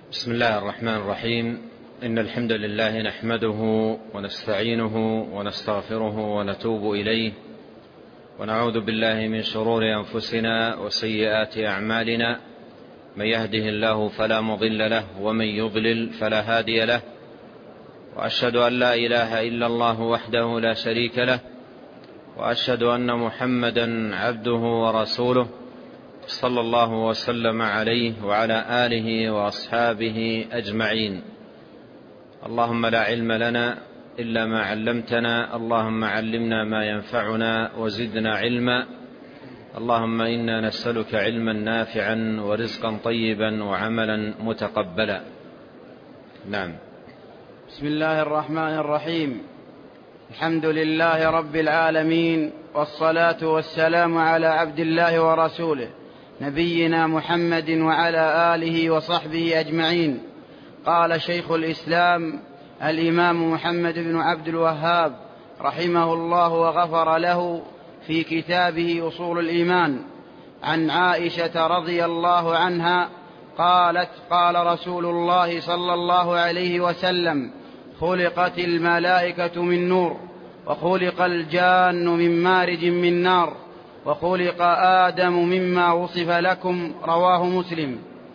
بسم الله الرحمن الرحيم. إن الحمد لله نحمده ونستعينه ونستغفره ونتوب إليه، ونعوذ بالله من شرور أنفسنا وسيئات أعمالنا. من يهده الله فلا مضل له، ومن يضلل فلا هادي له. وأشهد أن لا إله إلا الله وحده لا شريك له، وأشهد أن محمدا عبده ورسوله، صلى الله وسلم عليه وعلى آله وأصحابه أجمعين. اللهم لا علم لنا إلا ما علمتنا، اللهم علمنا ما ينفعنا وزدنا علما. اللهم إنا نسألك علما نافعا ورزقا طيبا وعملا متقبلا. نعم. بسم الله الرحمن الرحيم. الحمد لله رب العالمين، والصلاة والسلام على عبد الله ورسوله نبينا محمد وعلى آله وصحبه أجمعين. قال شيخ الإسلام الإمام محمد بن عبد الوهاب رحمه الله وغفر له في كتابه أصول الإيمان عن عائشة رضي الله عنها قالت: قال رسول الله صلى الله عليه وسلم: خلقت الملائكة من نور، وخلق الجان من مارج من نار، وخلق آدم مما وصف لكم. رواه مسلم.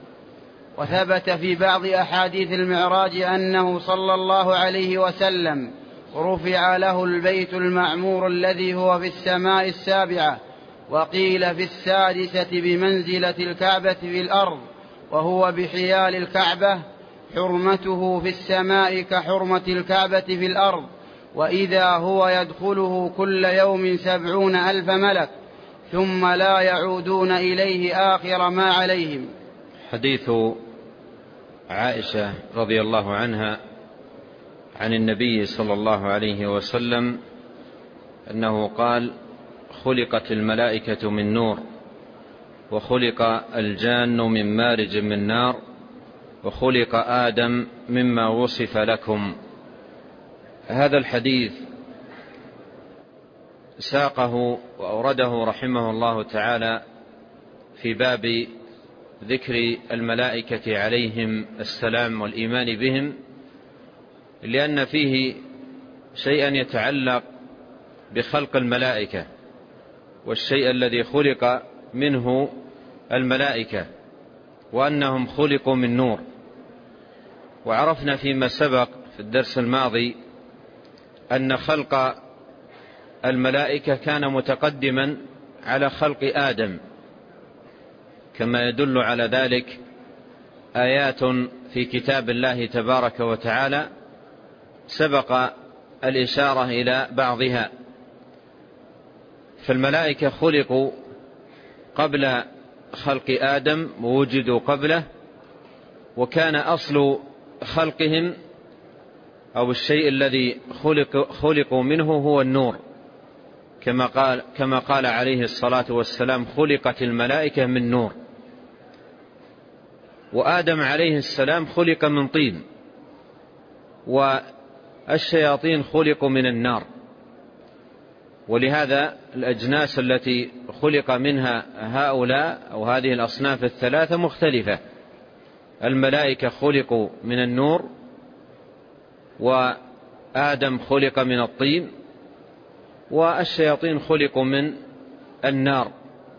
وثبت في بعض أحاديث المعراج أنه صلى الله عليه وسلم رفع له البيت المعمور الذي هو في السماء السابعة، وقيل في السادسة بمنزلة الكعبة في الأرض، وهو بحيال الكعبة، حرمته في السماء كحرمة الكعبة في الأرض، وإذا هو يدخله كل يوم 70,000 ملك ثم لا يعودون إليه آخر ما عليهم. حديث عائشة رضي الله عنها عن النبي صلى الله عليه وسلم أنه قال: خلقت الملائكة من نور، وخلق الجان من مارج من نار، وخلق آدم مما وصف لكم. هذا الحديث ساقه وأورده رحمه الله تعالى في باب ذكر الملائكة عليهم السلام والإيمان بهم، لأن فيه شيئا يتعلق بخلق الملائكة والشيء الذي خلق منه الملائكة، وأنهم خلقوا من نور. وعرفنا فيما سبق في الدرس الماضي أن خلق الملائكة كان متقدما على خلق آدم، كما يدل على ذلك آيات في كتاب الله تبارك وتعالى سبق الإشارة إلى بعضها. فالملائكة خلقوا قبل خلق آدم ووجدوا قبله، وكان أصل خلقهم أو الشيء الذي خلقوا منه هو النور، كما قال عليه الصلاة والسلام: خلقت الملائكة من نور. وآدم عليه السلام خلق من طين، والشياطين خلقوا من النار. ولهذا الأجناس التي خلق منها هؤلاء أو هذه الأصناف الثلاثة مختلفة. الملائكة خلقوا من النور، وآدم خلق من الطين، والشياطين خلقوا من النار.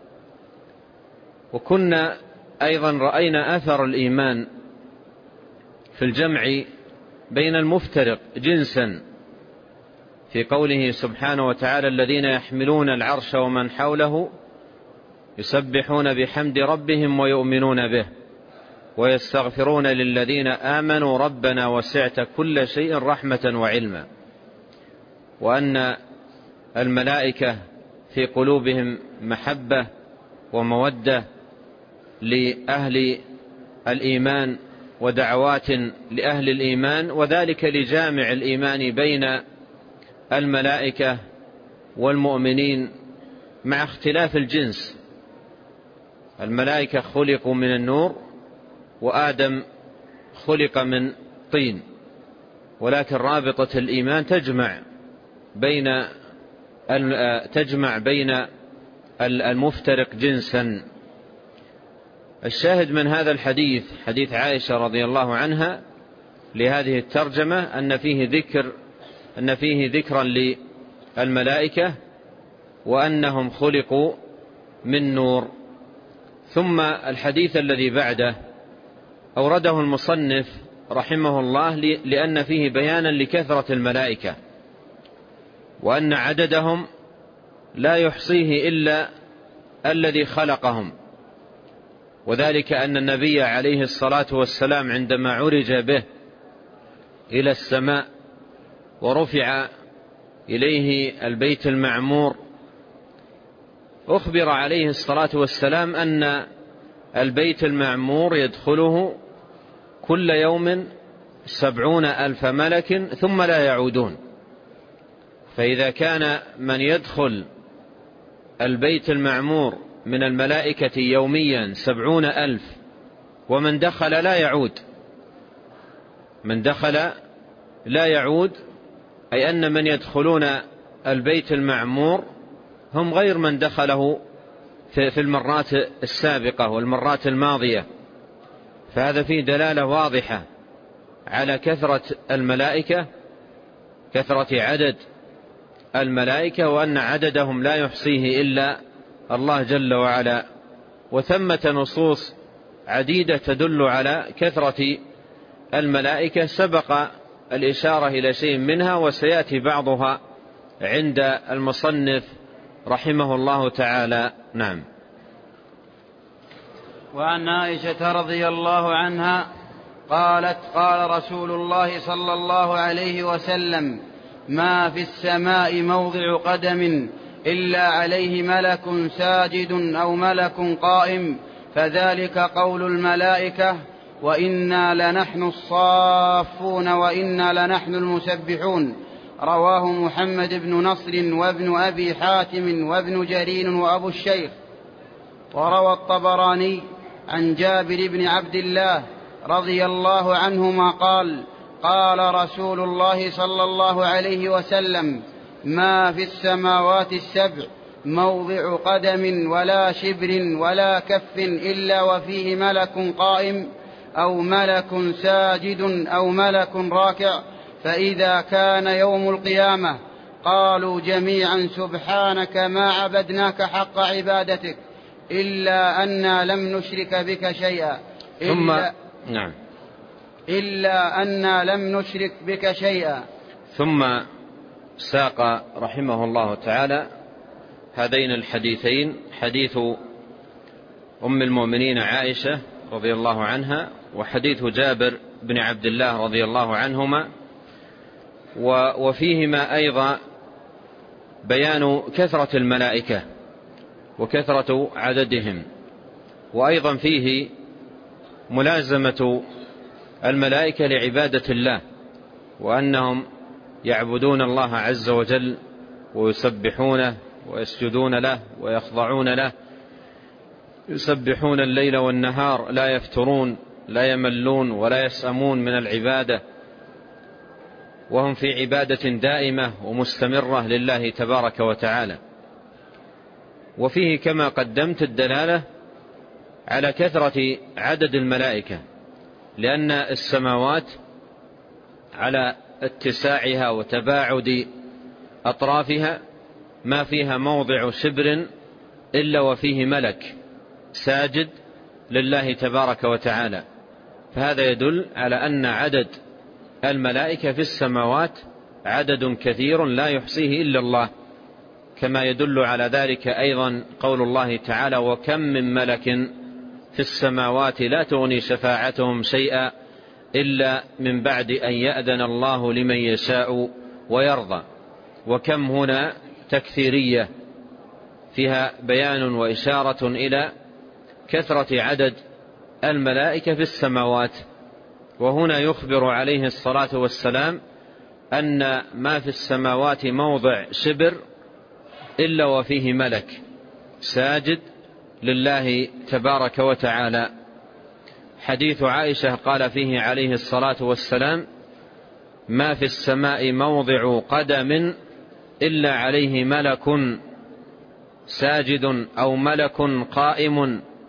وكنا أيضا رأينا أثر الإيمان في الجمع بين المفترق جنسا في قوله سبحانه وتعالى: الذين يحملون العرش ومن حوله يسبحون بحمد ربهم ويؤمنون به ويستغفرون للذين آمنوا ربنا وسعت كل شيء رحمة وعلما. وأن الملائكة في قلوبهم محبة ومودة لأهل الإيمان ودعوات لأهل الإيمان، وذلك لجامع الإيمان بين الملائكة والمؤمنين مع اختلاف الجنس. الملائكة خلقوا من النور، وآدم خلق من طين، ولكن رابطة الإيمان تجمع بين المفترق جنسا. الشاهد من هذا الحديث حديث عائشة رضي الله عنها لهذه الترجمة أن فيه ذكرا للملائكة وأنهم خلقوا من نور. ثم الحديث الذي بعده أورده المصنف رحمه الله لأن فيه بيانا لكثرة الملائكة وأن عددهم لا يحصيه إلا الذي خلقهم، وذلك أن النبي عليه الصلاة والسلام عندما عرج به إلى السماء ورفع إليه البيت المعمور أخبر عليه الصلاة والسلام أن البيت المعمور يدخله كل يوم 70,000 ملك ثم لا يعودون. فإذا كان من يدخل البيت المعمور من الملائكة يوميا 70,000 ومن دخل لا يعود، من دخل لا يعود أي أن من يدخلون البيت المعمور هم غير من دخله في المرات السابقة والمرات الماضية. فهذا فيه دلالة واضحة على كثرة الملائكة، كثرة عدد الملائكة، وأن عددهم لا يحصيه إلا الله جل وعلا. وثمة نصوص عديدة تدل على كثرة الملائكة سبق الإشارة إلى شيء منها وسيأتي بعضها عند المصنف رحمه الله تعالى. نعم. وعن عائشة رضي الله عنها قالت: قال رسول الله صلى الله عليه وسلم: ما في السماء موضع قدم إلا عليه ملك ساجد أو ملك قائم، فذلك قول الملائكة: وإنا لنحن الصافون وإنا لنحن المسبحون. رواه محمد بن نصر وابن أبي حاتم وابن جرير وأبو الشيخ. وروى الطبراني عن جابر بن عبد الله رضي الله عنهما قال: قال رسول الله صلى الله عليه وسلم: ما في السماوات السبع موضع قدم ولا شبر ولا كف إلا وفيه ملك قائم أو ملك ساجد أو ملك راكع، فإذا كان يوم القيامة قالوا جميعا: سبحانك ما عبدناك حق عبادتك إلا أننا لم نشرك بك شيئا إلا أننا لم نشرك بك شيئا. ثم ساق رحمه الله تعالى هذين الحديثين، حديث أم المؤمنين عائشة رضي الله عنها وحديث جابر بن عبد الله رضي الله عنهما، وفيهما أيضا بيان كثرة الملائكة وكثرة عددهم، وأيضا فيه ملازمة الملائكة لعبادة الله، وأنهم يعبدون الله عز وجل ويسبحونه ويسجدون له ويخضعون له، يسبحون الليل والنهار لا يفترون لا يملون ولا يسأمون من العبادة، وهم في عبادة دائمة ومستمرة لله تبارك وتعالى. وفيه كما قدمت الدلالة على كثرة عدد الملائكة، لأن السماوات على اتساعها وتباعد أطرافها ما فيها موضع شبر إلا وفيه ملك ساجد لله تبارك وتعالى. فهذا يدل على أن عدد الملائكة في السماوات عدد كثير لا يحصيه إلا الله، كما يدل على ذلك أيضا قول الله تعالى: وكم من ملك في السماوات لا تغني شفاعتهم شيئا إلا من بعد أن يأذن الله لمن يشاء ويرضى. وكم هنا تكثيرية فيها بيان وإشارة إلى كثرة عدد الملائكة في السماوات. وهنا يخبر عليه الصلاة والسلام أن ما في السماوات موضع شبر إلا وفيه ملك ساجد لله تبارك وتعالى. حديث عائشة قال فيه عليه الصلاة والسلام: ما في السماء موضع قدم إلا عليه ملك ساجد أو ملك قائم،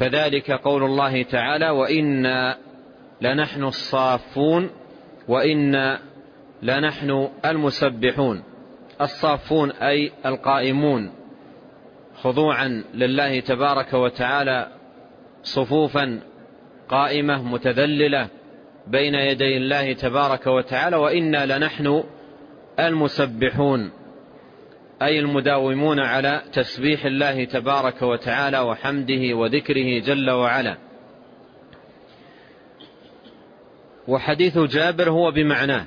فذلك قول الله تعالى: وإنا لنحن الصافون وإنا لنحن المسبحون. الصافون أي القائمون خضوعا لله تبارك وتعالى صفوفا قائمة متذللة بين يدي الله تبارك وتعالى. وإنا لنحن المسبحون أي المداومون على تسبيح الله تبارك وتعالى وحمده وذكره جل وعلا. وحديث جابر هو بمعناه،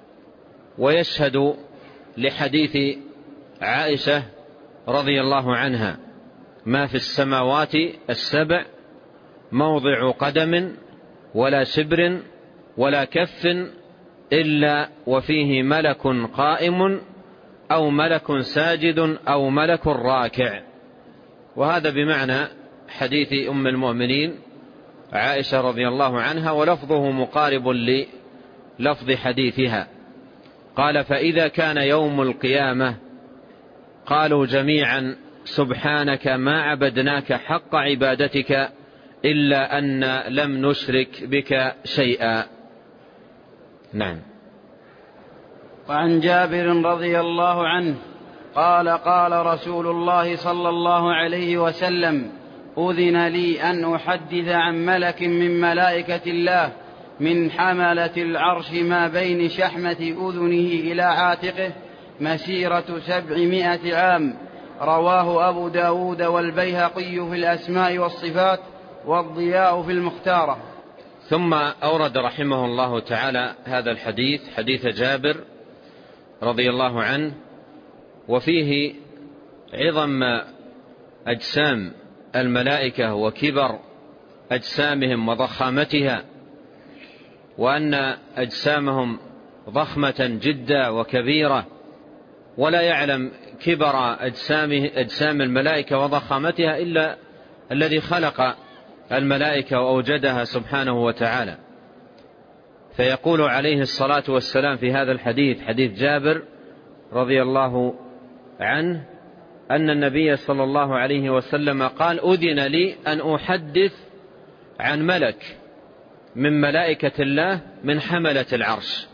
ويشهد لحديث عائشة رضي الله عنها: ما في السماوات السبع موضع قدم ولا شبر ولا كف إلا وفيه ملك قائم أو ملك ساجد أو ملك راكع. وهذا بمعنى حديث أم المؤمنين عائشة رضي الله عنها، ولفظه مقارب للفظ حديثها. قال: فإذا كان يوم القيامة قالوا جميعا: سبحانك ما عبدناك حق عبادتك إلا أن لم نشرك بك شيئا. نعم. وعن جابر رضي الله عنه قال: قال رسول الله صلى الله عليه وسلم: أذن لي أن أحدث عن ملك من ملائكة الله من حملة العرش ما بين شحمة أذنه إلى عاتقه مسيرة 700 عام. رواه أبو داود والبيهقي في الأسماء والصفات والضياء في المختارة. ثم أورد رحمه الله تعالى هذا الحديث، حديث جابر رضي الله عنه، وفيه عظم أجسام الملائكة وكبر أجسامهم وضخامتها، وأن أجسامهم ضخمة جدا وكبيرة، ولا يعلم كبر أجسام الملائكة وضخامتها إلا الذي خلق الملائكة وأوجدها سبحانه وتعالى. فيقول عليه الصلاة والسلام في هذا الحديث، حديث جابر رضي الله عنه، أن النبي صلى الله عليه وسلم قال: أذن لي أن أحدث عن ملك من ملائكة الله من حملة العرش.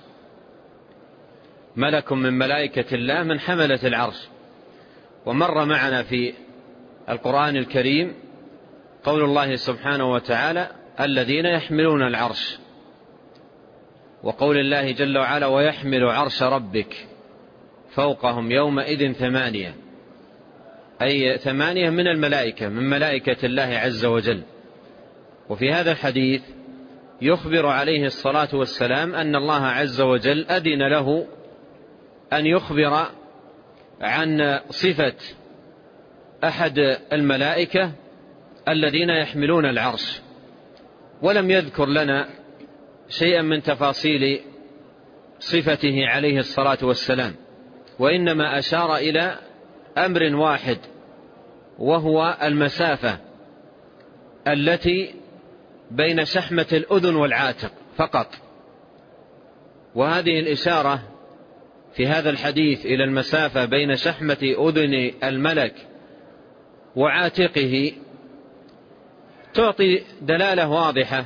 ملك من ملائكة الله من حملة العرش. ومر معنا في القرآن الكريم قول الله سبحانه وتعالى: الذين يحملون العرش، وقول الله جل وعلا: ويحمل عرش ربك فوقهم يومئذ 8، أي 8 من الملائكة من ملائكة الله عز وجل. وفي هذا الحديث يخبر عليه الصلاة والسلام أن الله عز وجل أذن له أن يخبر عن صفة أحد الملائكة الذين يحملون العرش، ولم يذكر لنا شيئا من تفاصيل صفته عليه الصلاة والسلام، وإنما أشار إلى أمر واحد، وهو المسافة التي بين شحمة الأذن والعاتق فقط. وهذه الإشارة في هذا الحديث إلى المسافة بين شحمة أذن الملك وعاتقه تعطي دلالة واضحة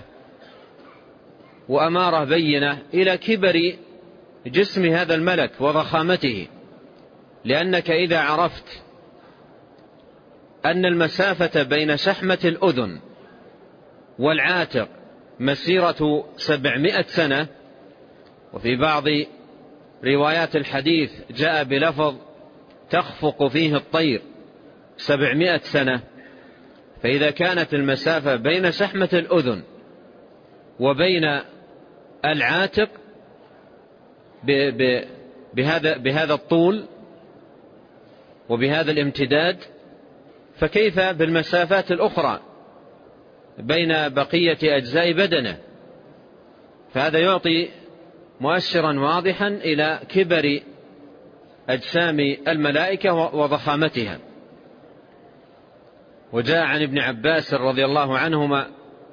وأمارة بينة إلى كبر جسم هذا الملك وضخامته، لأنك إذا عرفت أن المسافة بين شحمة الأذن والعاتق مسيرة 700 سنة، وفي بعض روايات الحديث جاء بلفظ تخفق فيه الطير 700 سنة، فإذا كانت المسافة بين شحمة الأذن وبين العاتق بهذا الطول وبهذا الامتداد، فكيف بالمسافات الأخرى بين بقية أجزاء بدنه؟ فهذا يعطي مؤشرا واضحا إلى كبر أجسام الملائكة وضخامتها. وجاء عن ابن عباس رضي الله عنهما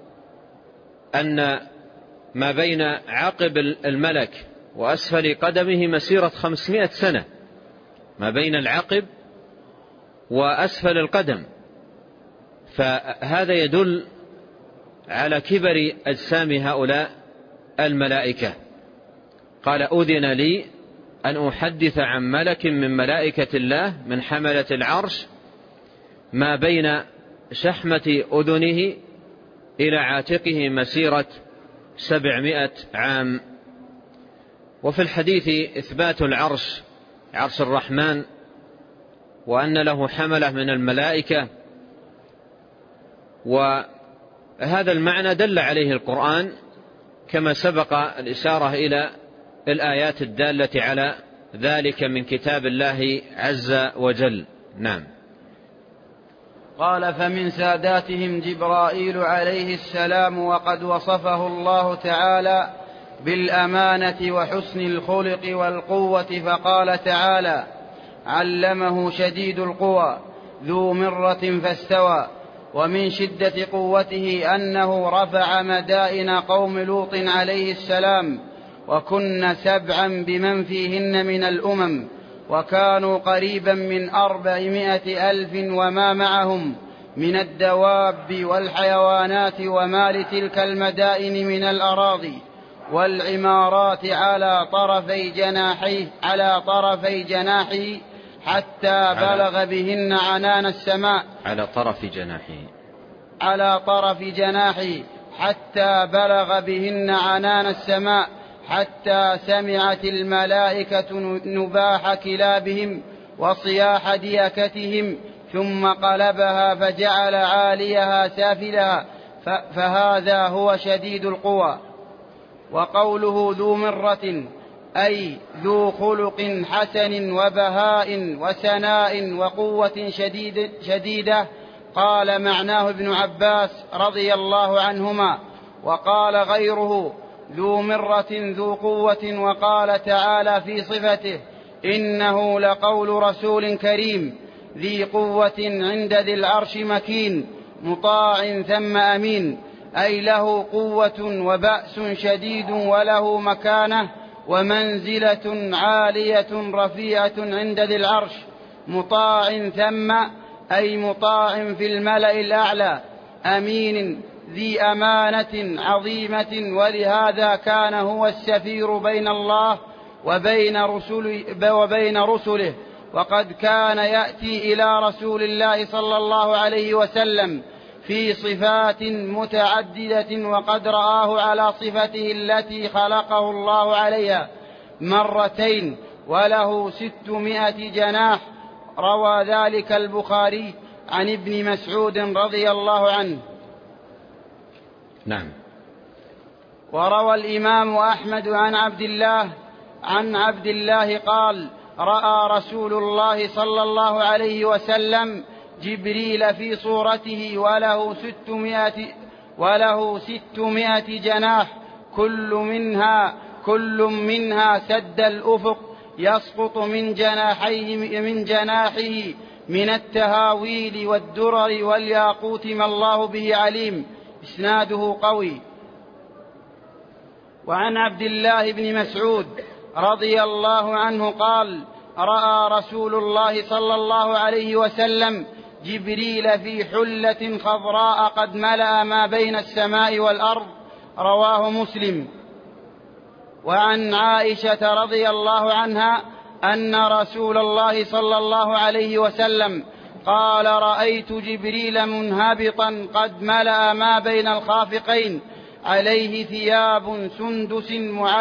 أن ما بين عقب الملك وأسفل قدمه مسيرة 500 سنة، ما بين العقب وأسفل القدم، فهذا يدل على كبر أجسام هؤلاء الملائكة. قال أذن لي أن أحدث عن ملك من ملائكة الله من حملة العرش ما بين شحمة أذنه إلى عاتقه مسيرة 700 عام. وفي الحديث إثبات العرش، عرش الرحمن، وأن له حملة من الملائكة، وهذا المعنى دل عليه القرآن كما سبق الإشارة إلى الآيات الدالة على ذلك من كتاب الله عز وجل. نعم. قال: فمن ساداتهم جبرائيل عليه السلام، وقد وصفه الله تعالى بالأمانة وحسن الخلق والقوة، فقال تعالى: علمه شديد القوى ذو مرة فاستوى. ومن شدة قوته أنه رفع مدائن قوم لوط عليه السلام، وكن 7 بمن فيهن من الأمم، وكانوا قريبا من 400,000 وما معهم من الدواب والحيوانات وما لتلك المدائن من الأراضي والعمارات على طرفي جناحه حتى بلغ بهن عنان السماء. على طرف جناحه حتى بلغ بهن عنان السماء، حتى سمعت الملائكة نباح كلابهم وصياح ديكتهم، ثم قلبها فجعل عاليها سافلها، فهذا هو شديد القوى. وقوله ذو مرة أي ذو خلق حسن وبهاء وسناء وقوة شديدة. قال معناه ابن عباس رضي الله عنهما، وقال غيره ذو مرة ذو قوة. وقال تعالى في صفته: إنه لقول رسول كريم ذي قوة عند ذي العرش مكين مطاع ثم أمين، أي له قوة وبأس شديد وله مكانة ومنزلة عالية رفيعة عند ذي العرش، مطاع ثم أي مطاع في الملأ الأعلى، أمين ذي أمانة عظيمة. ولهذا كان هو السفير بين الله وبين رسله. وقد كان يأتي إلى رسول الله صلى الله عليه وسلم في صفات متعددة، وقد رآه على صفته التي خلقه الله عليها 2 وله 600 جناح. روى ذلك البخاري عن ابن مسعود رضي الله عنه. نعم. وروى الإمام أحمد عن عبد الله قال: رأى رسول الله صلى الله عليه وسلم جبريل في صورته وله 600 جناح، كل منها سد الأفق، يسقط من جناحه من التهاويل والدرر والياقوت ما الله به عليم. إسناده قوي. وعن عبد الله بن مسعود رضي الله عنه قال: رأى رسول الله صلى الله عليه وسلم جبريل في حلة خضراء قد ملأ ما بين السماء والأرض. رواه مسلم. وعن عائشة رضي الله عنها أن رسول الله صلى الله عليه وسلم قال: رأيت جبريل منهبطا قد ملأ ما بين الخافقين، عليه ثياب سندس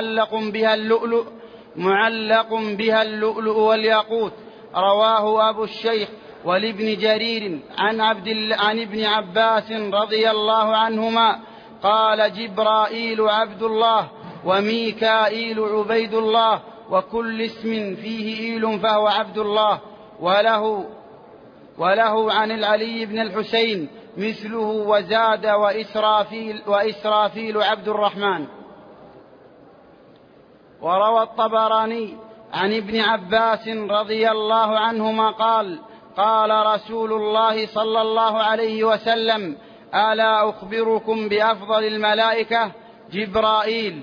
معلق بها اللؤلؤ والياقوت. رواه أبو الشيخ ولابن جرير عن ابن عباس رضي الله عنهما قال: جبرائيل عبد الله وميكائيل عبيد الله، وكل اسم فيه إيل فهو عبد الله. وله عن العلي بن الحسين مثله، وزاد وإسرافيل عبد الرحمن. وروى الطبراني عن ابن عباس رضي الله عنهما قال: قال رسول الله صلى الله عليه وسلم: ألا أخبركم بأفضل الملائكة؟ جبرائيل.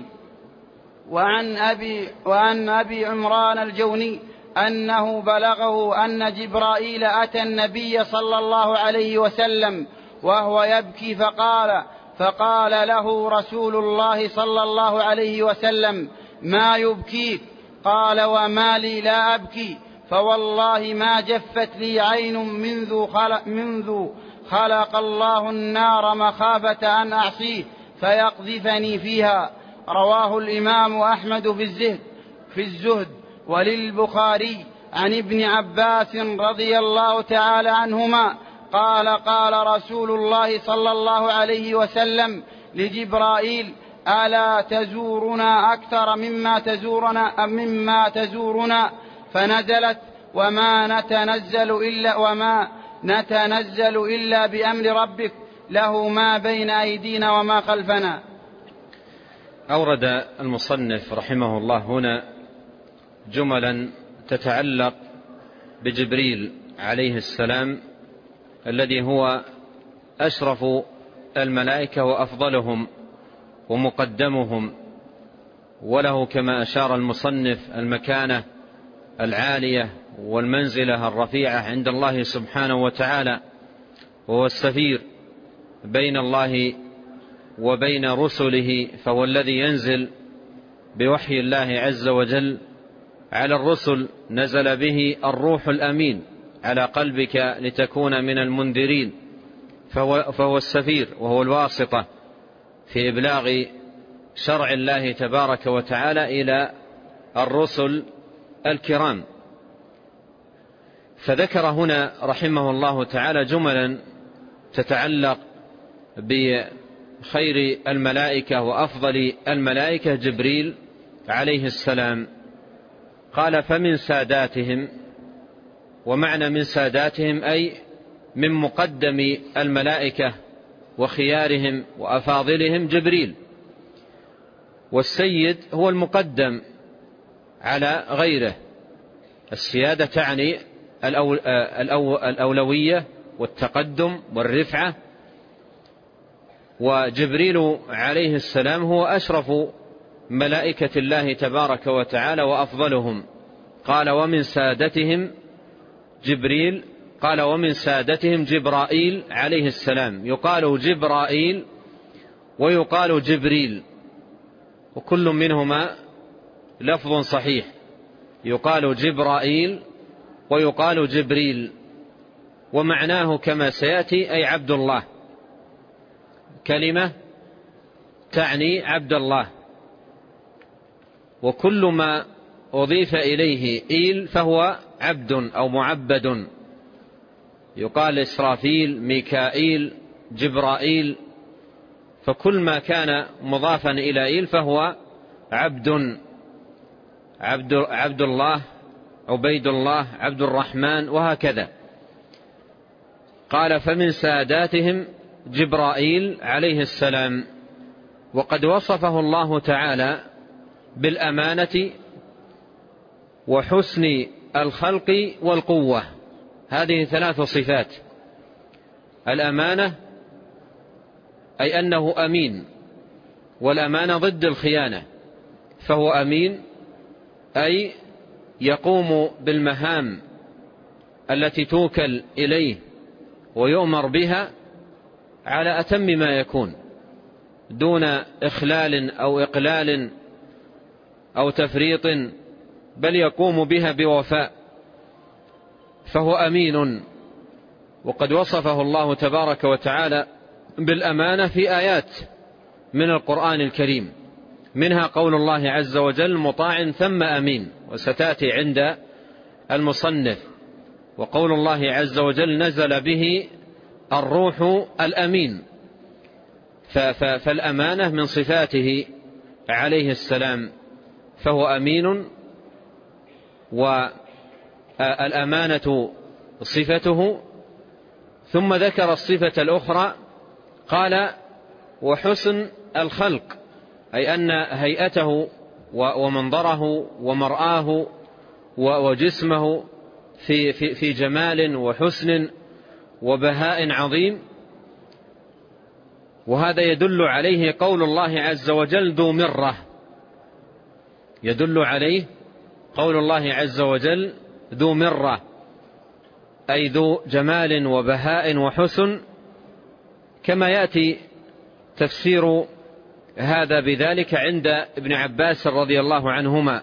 وعن أبي عمران الجوني أنه بلغه أن جبرائيل أتى النبي صلى الله عليه وسلم وهو يبكي فقال له رسول الله صلى الله عليه وسلم: ما يبكيك؟ قال: وما لي لا أبكي، فوالله ما جفت لي عين منذ خلق الله النار مخافة أن أعصيه فيقذفني فيها. رواه الإمام أحمد في الزهد. وللبخاري عن ابن عباس رضي الله تعالى عنهما قال: قال رسول الله صلى الله عليه وسلم لجبرائيل: ألا تزورنا أكثر مما تزورنا؟ فنزلت: وما نتنزل إلا بأمر ربك له ما بين أيدينا وما خلفنا. أورد المصنف رحمه الله هنا جملا تتعلق بجبريل عليه السلام الذي هو أشرف الملائكة وأفضلهم ومقدمهم، وله كما أشار المصنف المكانة العالية والمنزلة الرفيعة عند الله سبحانه وتعالى، وهو السفير بين الله وبين رسله، فهو الذي ينزل بوحي الله عز وجل على الرسل، نزل به الروح الأمين على قلبك لتكون من المنذرين، فهو السفير وهو الواسطة في إبلاغ شرع الله تبارك وتعالى إلى الرسل الكرام. فذكر هنا رحمه الله تعالى جملا تتعلق بخير الملائكة وأفضل الملائكة جبريل عليه السلام. قال: فمن ساداتهم، ومعنى من ساداتهم أي من مقدم الملائكة وخيارهم وأفاضلهم جبريل، والسيد هو المقدم على غيره. السيادة تعني الأولوية والتقدم والرفعة، وجبريل عليه السلام هو أشرف ملائكة الله تبارك وتعالى وأفضلهم. قال: ومن سادتهم جبريل، قال: ومن سادتهم جبرائيل عليه السلام. يقال جبرائيل ويقال جبريل، وكل منهما لفظ صحيح، يقال جبرائيل ويقال جبريل، ومعناه كما سيأتي أي عبد الله، كلمة تعني عبد الله، وكل ما أضيف إليه إيل فهو عبد أو معبد، يقال إسرافيل، ميكائيل، جبرائيل، فكل ما كان مضافا إلى إيل فهو عبد الله، عبيد الله، عبد الرحمن، وهكذا. قال: فمن ساداتهم جبرائيل عليه السلام. وقد وصفه الله تعالى بالأمانة وحسن الخلق والقوة، هذه 3 صفات. الأمانة أي أنه أمين، والأمانة ضد الخيانة، فهو أمين أي يقوم بالمهام التي توكل إليه ويؤمر بها على أتم ما يكون، دون إخلال أو إقلال أو تفريط، بل يقوم بها بوفاء، فهو أمين. وقد وصفه الله تبارك وتعالى بالأمانة في آيات من القرآن الكريم، منها قول الله عز وجل: مطاع ثم أمين، وستأتي عند المصنف. وقول الله عز وجل: نزل به الروح الأمين، فالأمانة من صفاته عليه السلام، فهو أمين، والأمانة صفته. ثم ذكر الصفة الأخرى قال: وحسن الخلق، أي أن هيئته ومنظره ومرآه وجسمه في جمال وحسن وبهاء عظيم. وهذا يدل عليه قول الله عز وجل: ذو مرة، يدل عليه قول الله عز وجل: ذو مرة، أي ذو جمال وبهاء وحسن كما يأتي تفسير هذا بذلك عند ابن عباس رضي الله عنهما،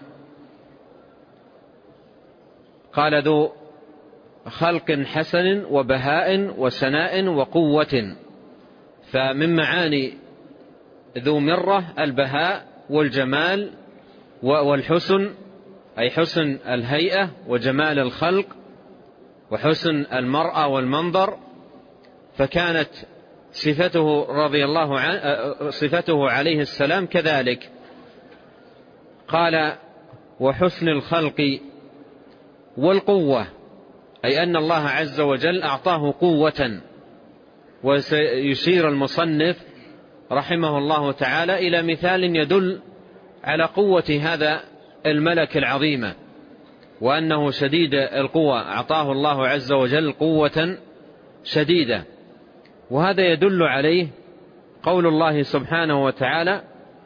قال: ذو خلق حسن وبهاء وسناء وقوة. فمن معاني ذو مرة البهاء والجمال والحسن، أي حسن الهيئة وجمال الخلق وحسن المرأة والمنظر. فكانت صفته عليه السلام كذلك. قال: وحسن الخلق والقوة، أي أن الله عز وجل أعطاه قوة. وسيشير المصنف رحمه الله تعالى إلى مثال يدل على قوة هذا الملك العظيمة، وأنه شديد القوة، أعطاه الله عز وجل قوة شديدة. وهذا يدل عليه قول الله سبحانه وتعالى: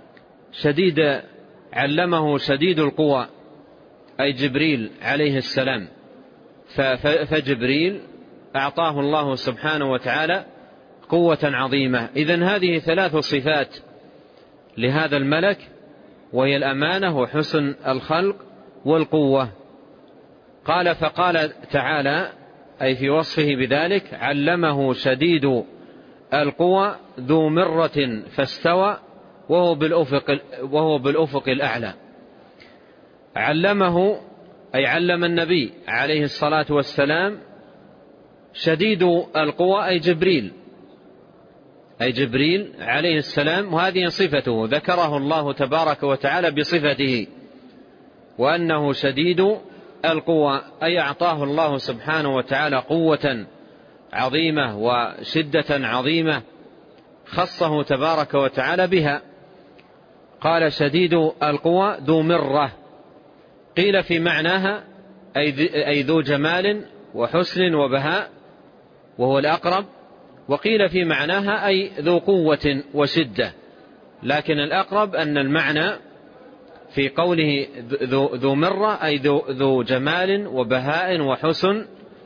علمه شديد القوى، أي جبريل عليه السلام. فجبريل أعطاه الله سبحانه وتعالى قوة عظيمة. إذن هذه 3 صفات لهذا الملك، وهي الأمانة وحسن الخلق والقوة. قال: فقال تعالى، أي في وصفه بذلك: علمه شديد القوى ذو مرة فاستوى وهو بالأفق الأعلى. علمه، أي علم النبي عليه الصلاة والسلام شديد القوى، أي جبريل عليه السلام. وهذه صفته ذكره الله تبارك وتعالى بصفته، وأنه شديد القوى، أي أعطاه الله سبحانه وتعالى قوة عظيمة وشدة عظيمة خصه تبارك وتعالى بها. قال: شديد القوى ذو مرة، قيل في معناها أي ذو جمال وحسن وبهاء، وهو الأقرب. وقيل في معناها أي ذو قوة وشدة، لكن الأقرب أن المعنى في قوله ذو مرة أي ذو جمال وبهاء وحسن.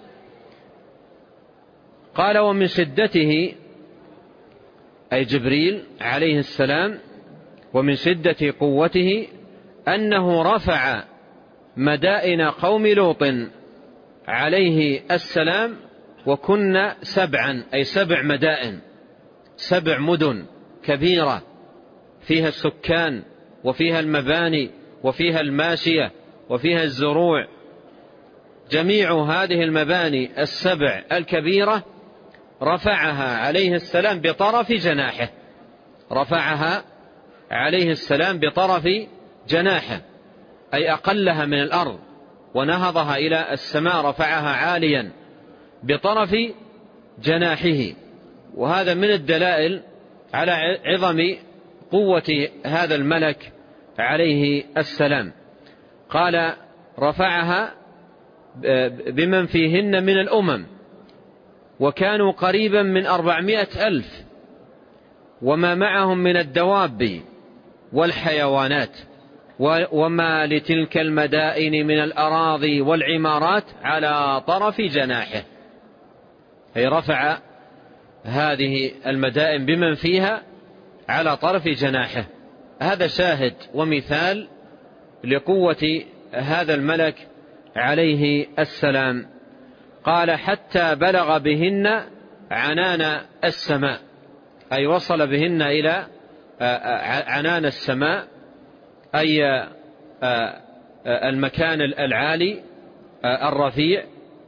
قال: ومن شدته، أي جبريل عليه السلام، ومن شدة قوته أنه رفع مدائن قوم لوط عليه السلام، وكنا 7، أي 7 مدائن، 7 مدن كبيرة فيها السكان وفيها المباني وفيها الماشية وفيها الزروع. جميع هذه المباني 7 الكبيرة رفعها عليه السلام بطرف جناحه، رفعها عليه السلام بطرف جناحه، أي أقلها من الأرض ونهضها إلى السماء، رفعها عاليا بطرف جناحه. وهذا من الدلائل على عظم قوة هذا الملك عليه السلام. قال: رفعها بمن فيهن من الأمم، وكانوا قريبا من 400,000، وما معهم من الدواب والحيوانات، وما لتلك المدائن من الأراضي والعمارات على طرف جناحه، أي رفع هذه المدائن بمن فيها على طرف جناحه. هذا شاهد ومثال لقوة هذا الملك عليه السلام. قال: حتى بلغ بهن عنان السماء، أي وصل بهن إلى عنان السماء، أي المكان العالي الرفيع.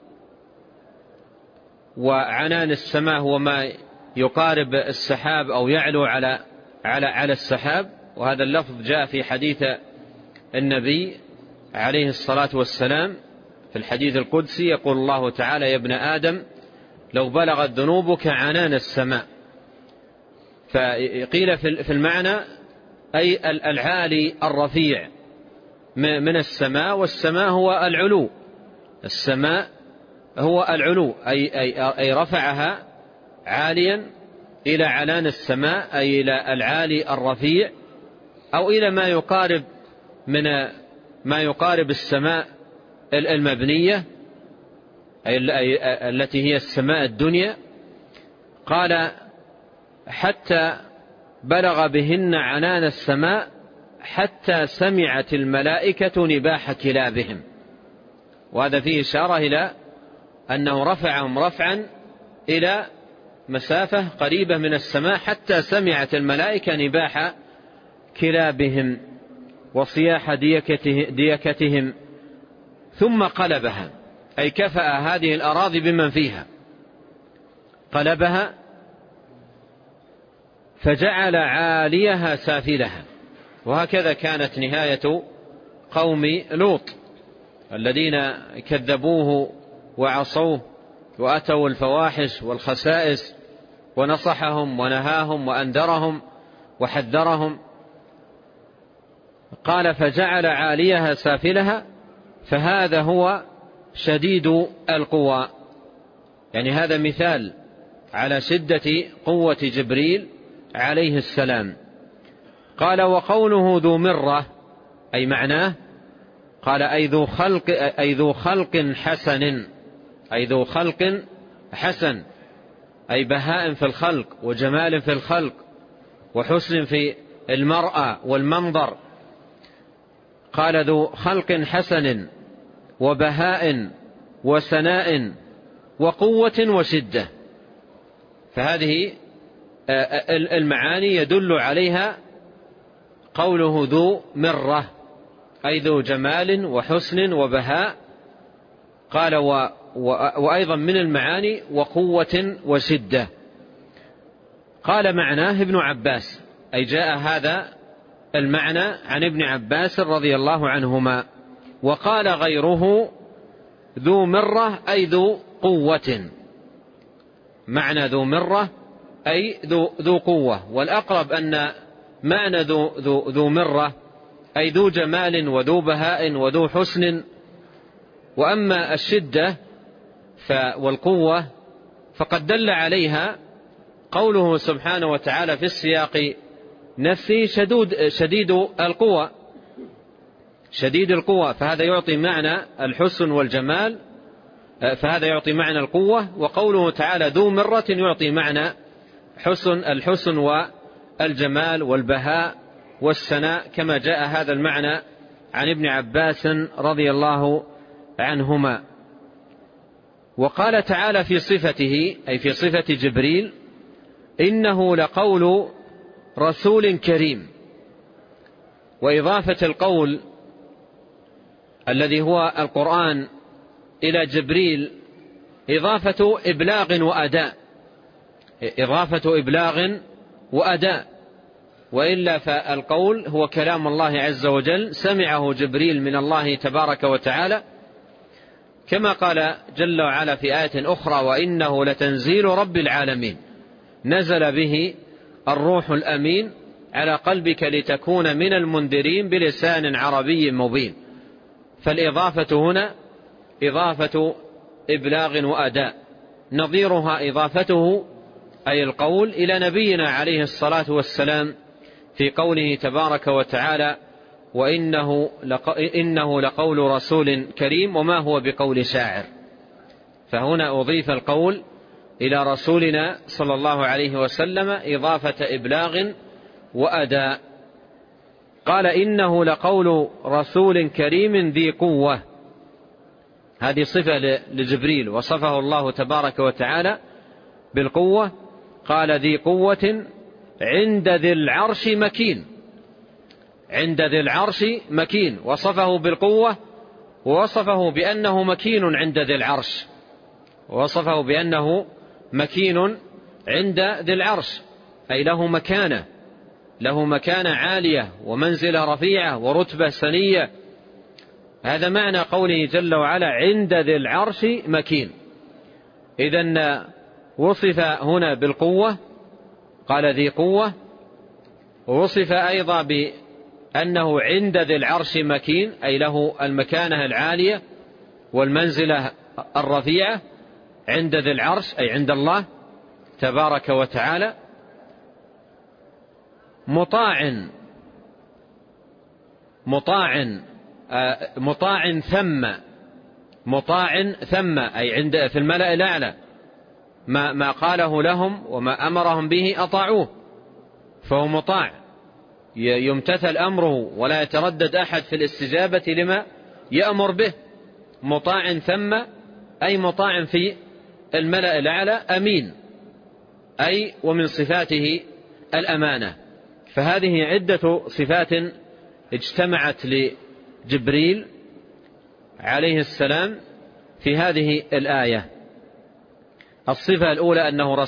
وعنان السماء هو ما يقارب السحاب أو يعلو على السحاب. وهذا اللفظ جاء في حديث النبي عليه الصلاة والسلام في الحديث القدسي، يقول الله تعالى: يا ابن آدم لو بلغت ذنوبك عنان السماء. فقيل في المعنى أي العالي الرفيع من السماء، والسماء هو العلو، السماء هو العلو، أي رفعها عاليا إلى عنان السماء، أي إلى العالي الرفيع، أو إلى ما يقارب السماء المبنية، أي التي هي السماء الدنيا. قال: حتى بلغ بهن عنان السماء حتى سمعت الملائكة نباح كلابهم. وهذا فيه إشارة إلى أنه رفعهم رفعا إلى مسافة قريبة من السماء حتى سمعت الملائكة نباح كلابهم وصياح ديكتهم، ثم قلبها، أي كفأ هذه الأراضي بمن فيها، قلبها فجعل عاليها سافلها. وهكذا كانت نهاية قوم لوط الذين كذبوه وعصوه وأتوا الفواحش والخسائس، ونصحهم ونهاهم وأنذرهم وحذرهم. قال فجعل عاليها سافلها، فهذا هو شديد القوى. يعني هذا مثال على شدة قوة جبريل عليه السلام. قال وقوله ذو مرة أي معناه، قال أي ذو خلق حسن، أي ذو خلق حسن، أي بهاء في الخلق وجمال في الخلق وحسن في المرأة والمنظر. قال ذو خلق حسن وبهاء وسناء وقوة وشدة. فهذه المعاني يدل عليها قوله ذو مرة، أي ذو جمال وحسن وبهاء. قال وأيضا من المعاني وقوة وشدة. قال معناه ابن عباس، أي جاء هذا المعنى عن ابن عباس رضي الله عنهما. وقال غيره ذو مرة أي ذو قوة، معنى ذو مرة أي ذو قوة. والأقرب أن معنى ذو مرة أي ذو جمال وذو بهاء وذو حسن. وأما الشدة والقوة فقد دل عليها قوله سبحانه وتعالى في السياق نفسه شديد القوى، شديد القوى، فهذا يعطي معنى الحسن والجمال، فهذا يعطي معنى القوة. وقوله تعالى ذو مرة يعطي معنى الحسن والجمال والبهاء والسناء، كما جاء هذا المعنى عن ابن عباس رضي الله عنهما. وقال تعالى في صفته أي في صفة جبريل إنه لقول رسول كريم. وإضافة القول الذي هو القرآن إلى جبريل إضافة إبلاغ وأداء، إضافة إبلاغ وأداء، وإلا فالقول هو كلام الله عز وجل سمعه جبريل من الله تبارك وتعالى، كما قال جل وعلا في آية أخرى وإنه لتنزيل رب العالمين نزل به الروح الأمين على قلبك لتكون من المنذرين بلسان عربي مبين. فالإضافة هنا إضافة إبلاغ وأداء، نظيرها إضافته أي القول إلى نبينا عليه الصلاة والسلام في قوله تبارك وتعالى وإنه لقول رسول كريم وما هو بقول شاعر. فهنا أضيف القول إلى رسولنا صلى الله عليه وسلم إضافة إبلاغ وأداء. قال إنه لقول رسول كريم ذي قوة، هذه صفة لجبريل وصفه الله تبارك وتعالى بالقوة. قال ذي قوة عند ذي العرش مكين، عند ذي العرش مكين، وصفه بالقوة ووصفه بأنه مكين عند ذي العرش، ووصفه بأنه مكين عند ذي العرش، أي له مكانة عالية ومنزلة رفيعة ورتبة سنية. هذا معنى قوله جل وعلا عند ذي العرش مكين. إذن وصف هنا بالقوة، قال ذي قوة، ووصف أيضا بأنه عند ذي العرش مكين، أي له المكانة العالية والمنزلة الرفيعة عند ذي العرش، أي عند الله تبارك وتعالى. مطاع ثم، أي عند في الملأ الأعلى، ما قاله لهم وما أمرهم به أطاعوه، فهو مطاع يمتثل أمره ولا يتردد أحد في الاستجابة لما يأمر به. مطاع ثم أي مطاع في الملأ الأعلى، أمين أي ومن صفاته الأمانة. فهذه عدة صفات اجتمعت لجبريل عليه السلام في هذه الآية. الصفة الأولى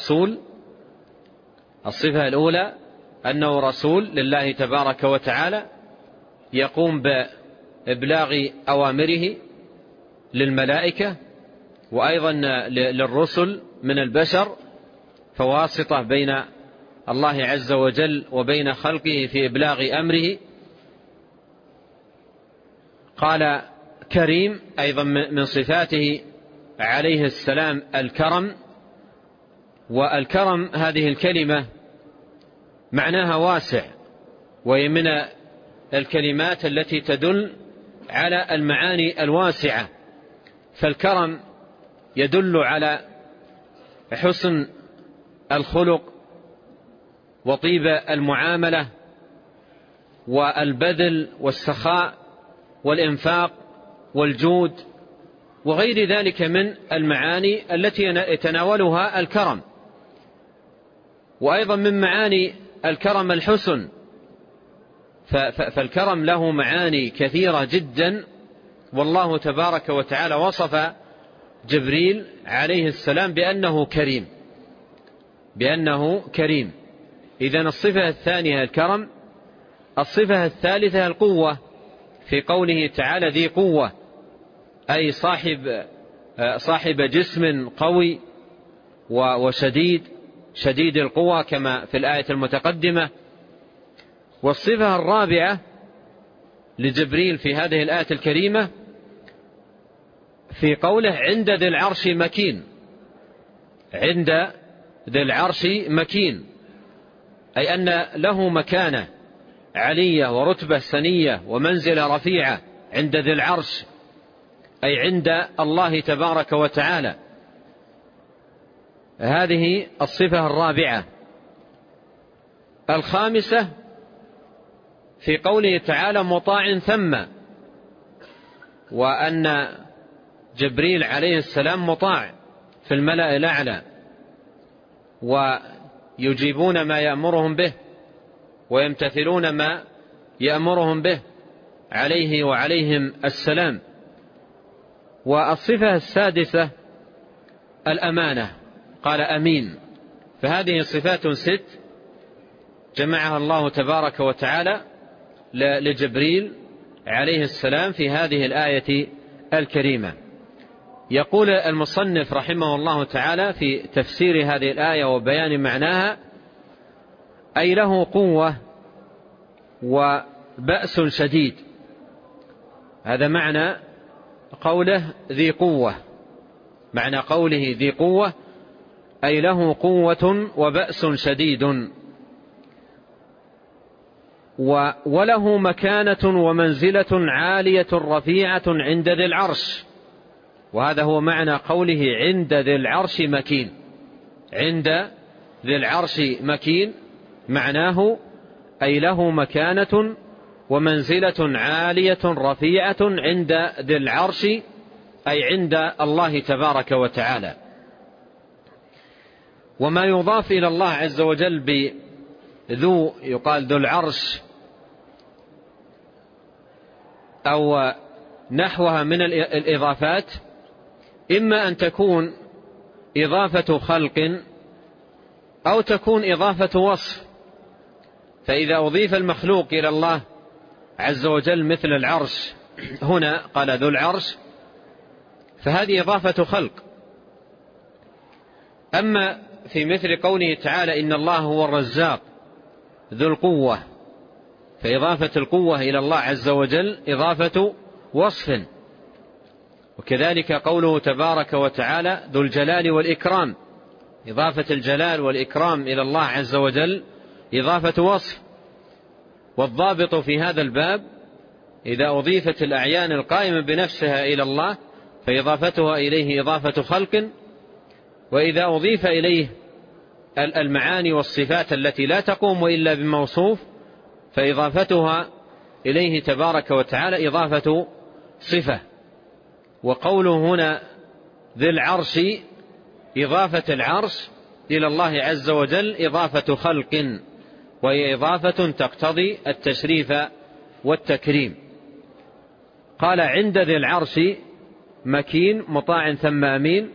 أنه رسول لله تبارك وتعالى، يقوم بإبلاغ أوامره للملائكة وأيضا للرسل من البشر، فواسطة بين الله عز وجل وبين خلقه في إبلاغ أمره. قال كريم، أيضا من صفاته عليه السلام الكرم. والكرم هذه الكلمة معناها واسع، وهي من الكلمات التي تدل على المعاني الواسعة. فالكرم يدل على حسن الخلق وطيب المعاملة والبذل والسخاء والإنفاق والجود وغير ذلك من المعاني التي يتناولها الكرم. وأيضا من معاني الكرم الحسن، فالكرم له معاني كثيرة جدا، والله تبارك وتعالى وصف جبريل عليه السلام بأنه كريم. إذن الصفة الثانية الكرم. الصفة الثالثة القوة، في قوله تعالى ذي قوة، أي صاحب جسم قوي شديد القوة كما في الآية المتقدمة. والصفة الرابعة لجبريل في هذه الآية الكريمة في قوله عند ذي العرش مكين. عند ذي العرش مكين، أي أن له مكانة علية ورتبة سنية ومنزلة رفيعة عند ذي العرش، أي عند الله تبارك وتعالى. هذه الصفة الرابعة. الخامسة في قوله تعالى مطاع ثم، وأن جبريل عليه السلام مطاع في الملأ الأعلى، ويجيبون ما يأمرهم به ويمتثلون ما يأمرهم به عليه وعليهم السلام. والصفة السادسة الأمانة، قال أمين. فهذه صفات 6 جمعها الله تبارك وتعالى لجبريل عليه السلام في هذه الآية الكريمة. يقول المصنف رحمه الله تعالى في تفسير هذه الآية وبيان معناها: أي له قوة وبأس شديد. هذا معنى قوله ذي قوة. معنى قوله ذي قوة أي له قوة وبأس شديد، وله مكانة ومنزلة عالية رفيعة عند ذي العرش. وهذا هو معنى قوله عند ذي العرش مكين. عند ذي العرش مكين معناه أي له مكانة ومنزلة عالية رفيعة عند ذي العرش، أي عند الله تبارك وتعالى. وما يضاف إلى الله عز وجل بذو يقال ذو العرش أو نحوها من الإضافات، إما أن تكون إضافة خلق أو تكون إضافة وصف. فإذا أضيف المخلوق إلى الله عز وجل مثل العرش، هنا قال ذو العرش، فهذه إضافة خلق. أما في مثل قوله تعالى إن الله هو الرزاق ذو القوة، فإضافة القوة إلى الله عز وجل إضافة وصف. وكذلك قوله تبارك وتعالى ذو الجلال والإكرام، إضافة الجلال والإكرام إلى الله عز وجل إضافة وصف. والضابط في هذا الباب إذا أضيفت الأعيان القائمة بنفسها إلى الله فإضافتها إليه إضافة خلق، وإذا أضيف إليه المعاني والصفات التي لا تقوم إلا بموصوف فإضافتها إليه تبارك وتعالى إضافة صفة. وقوله هنا ذي العرش، إضافة العرش إلى الله عز وجل إضافة خلق، وهي إضافة تقتضي التشريف والتكريم. قال عند ذي العرش مكين مطاع ثم أمين.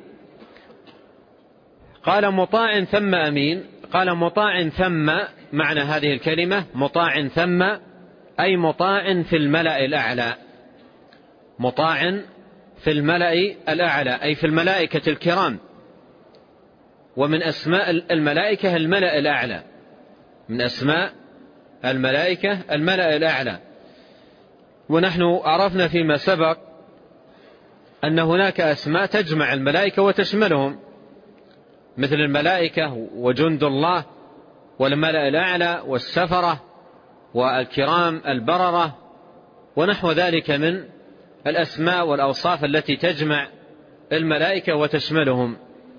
قال مطاع ثم أمين، قال مطاع ثم، معنى هذه الكلمة مطاع ثم أي مطاع في الملأ الأعلى، مطاع في الملأ الأعلى أي في الملائكة الكرام. ومن أسماء الملائكة الملأ الأعلى، من أسماء الملائكة الملأ الأعلى. ونحن عرفنا فيما سبق أن هناك أسماء تجمع الملائكة وتشملهم، مثل الملائكة وجند الله والملأ الأعلى والسفرة والكرام البررة ونحو ذلك من الأسماء والأوصاف التي تجمع الملائكة وتشملهم.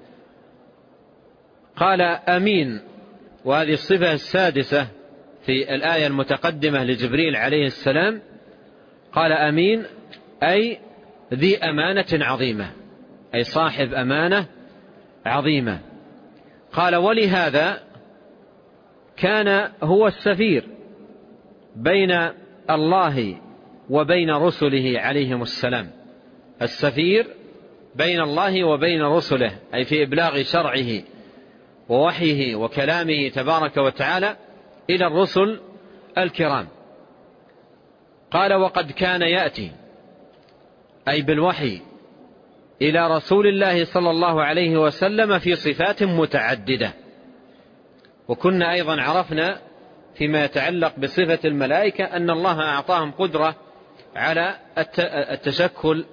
قال أمين، وهذه الصفة السادسة في الآية المتقدمة لجبريل عليه السلام. قال أمين أي ذي أمانة عظيمة، أي صاحب أمانة عظيمة. قال ولهذا كان هو السفير بين الله وبين رسله عليهم السلام، السفير بين الله وبين رسله، أي في إبلاغ شرعه ووحيه وكلامه تبارك وتعالى إلى الرسل الكرام. قال وقد كان يأتي أي بالوحي إلى رسول الله صلى الله عليه وسلم في صفات متعددة. وكنا أيضا عرفنا فيما يتعلق بصفة الملائكة أن الله أعطاهم قدرة على التشكل،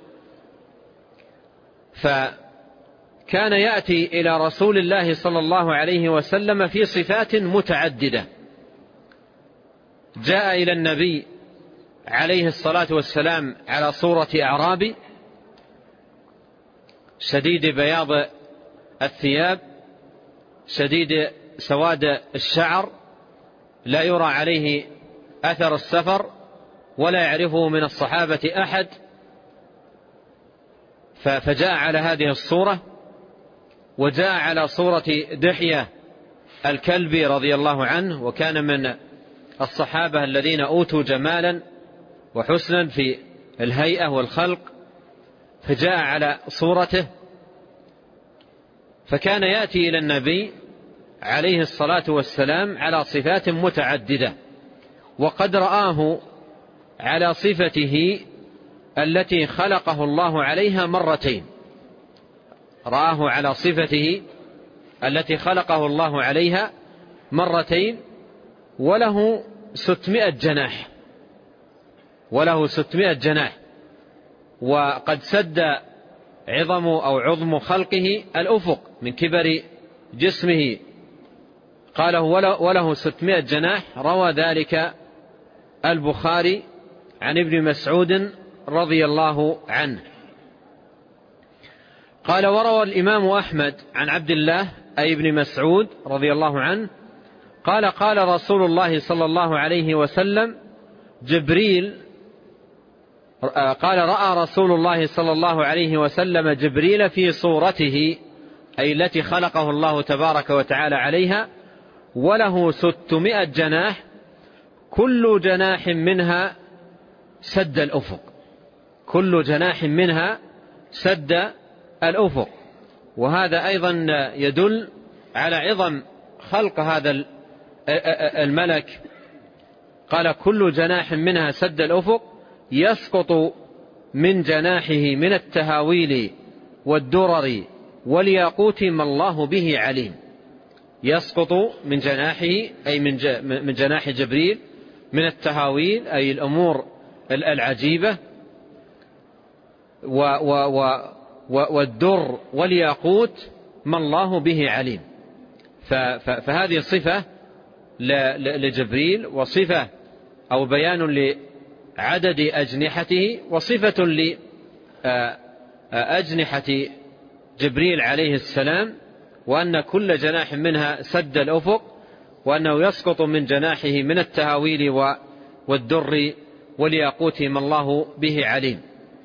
فكان يأتي إلى رسول الله صلى الله عليه وسلم في صفات متعددة. جاء إلى النبي عليه الصلاة والسلام على صورة أعرابي شديد بياض الثياب، شديد سواد الشعر، لا يرى عليه أثر السفر ولا يعرفه من الصحابة أحد، فجاء على هذه الصورة. وجاء على صورة دحية الكلبي رضي الله عنه، وكان من الصحابة الذين أوتوا جمالا وحسنا في الهيئة والخلق، فجاء على صورته. فكان يأتي إلى النبي عليه الصلاة والسلام على صفات متعددة، وقد رآه على صفته التي خلقه الله عليها مرتين، رآه على صفته التي خلقه الله عليها مرتين، وله 600 جناح، وله 600 جناح، وقد سد عظم خلقه الأفق من كبر جسمه. قاله وله 600 جناح، روى ذلك البخاري عن ابن مسعود رضي الله عنه. قال وروى الإمام أحمد عن عبد الله أي ابن مسعود رضي الله عنه قال قال رسول الله صلى الله عليه وسلم جبريل، قال رأى رسول الله صلى الله عليه وسلم جبريل في صورته أي التي خلقه الله تبارك وتعالى عليها، وله 600 جناح، كل جناح منها سد الأفق، كل جناح منها سد الأفق. وهذا أيضا يدل على عظم خلق هذا الملك. قال كل جناح منها سد الأفق، يسقط من جناحه من التهاويل والدرر والياقوت ما الله به عليم. يسقط من جناحه أي من جناح جبريل من التهاويل أي الأمور العجيبة، والدر والياقوت ما الله به عليم. فهذه صفة لجبريل، وصفة أو بيان لعدد أجنحته، وصفة لأجنحة جبريل عليه السلام وأن كل جناح منها سد الأفق، وأنه يسقط من جناحه من التهاويل والدر والياقوت ما الله به عليم.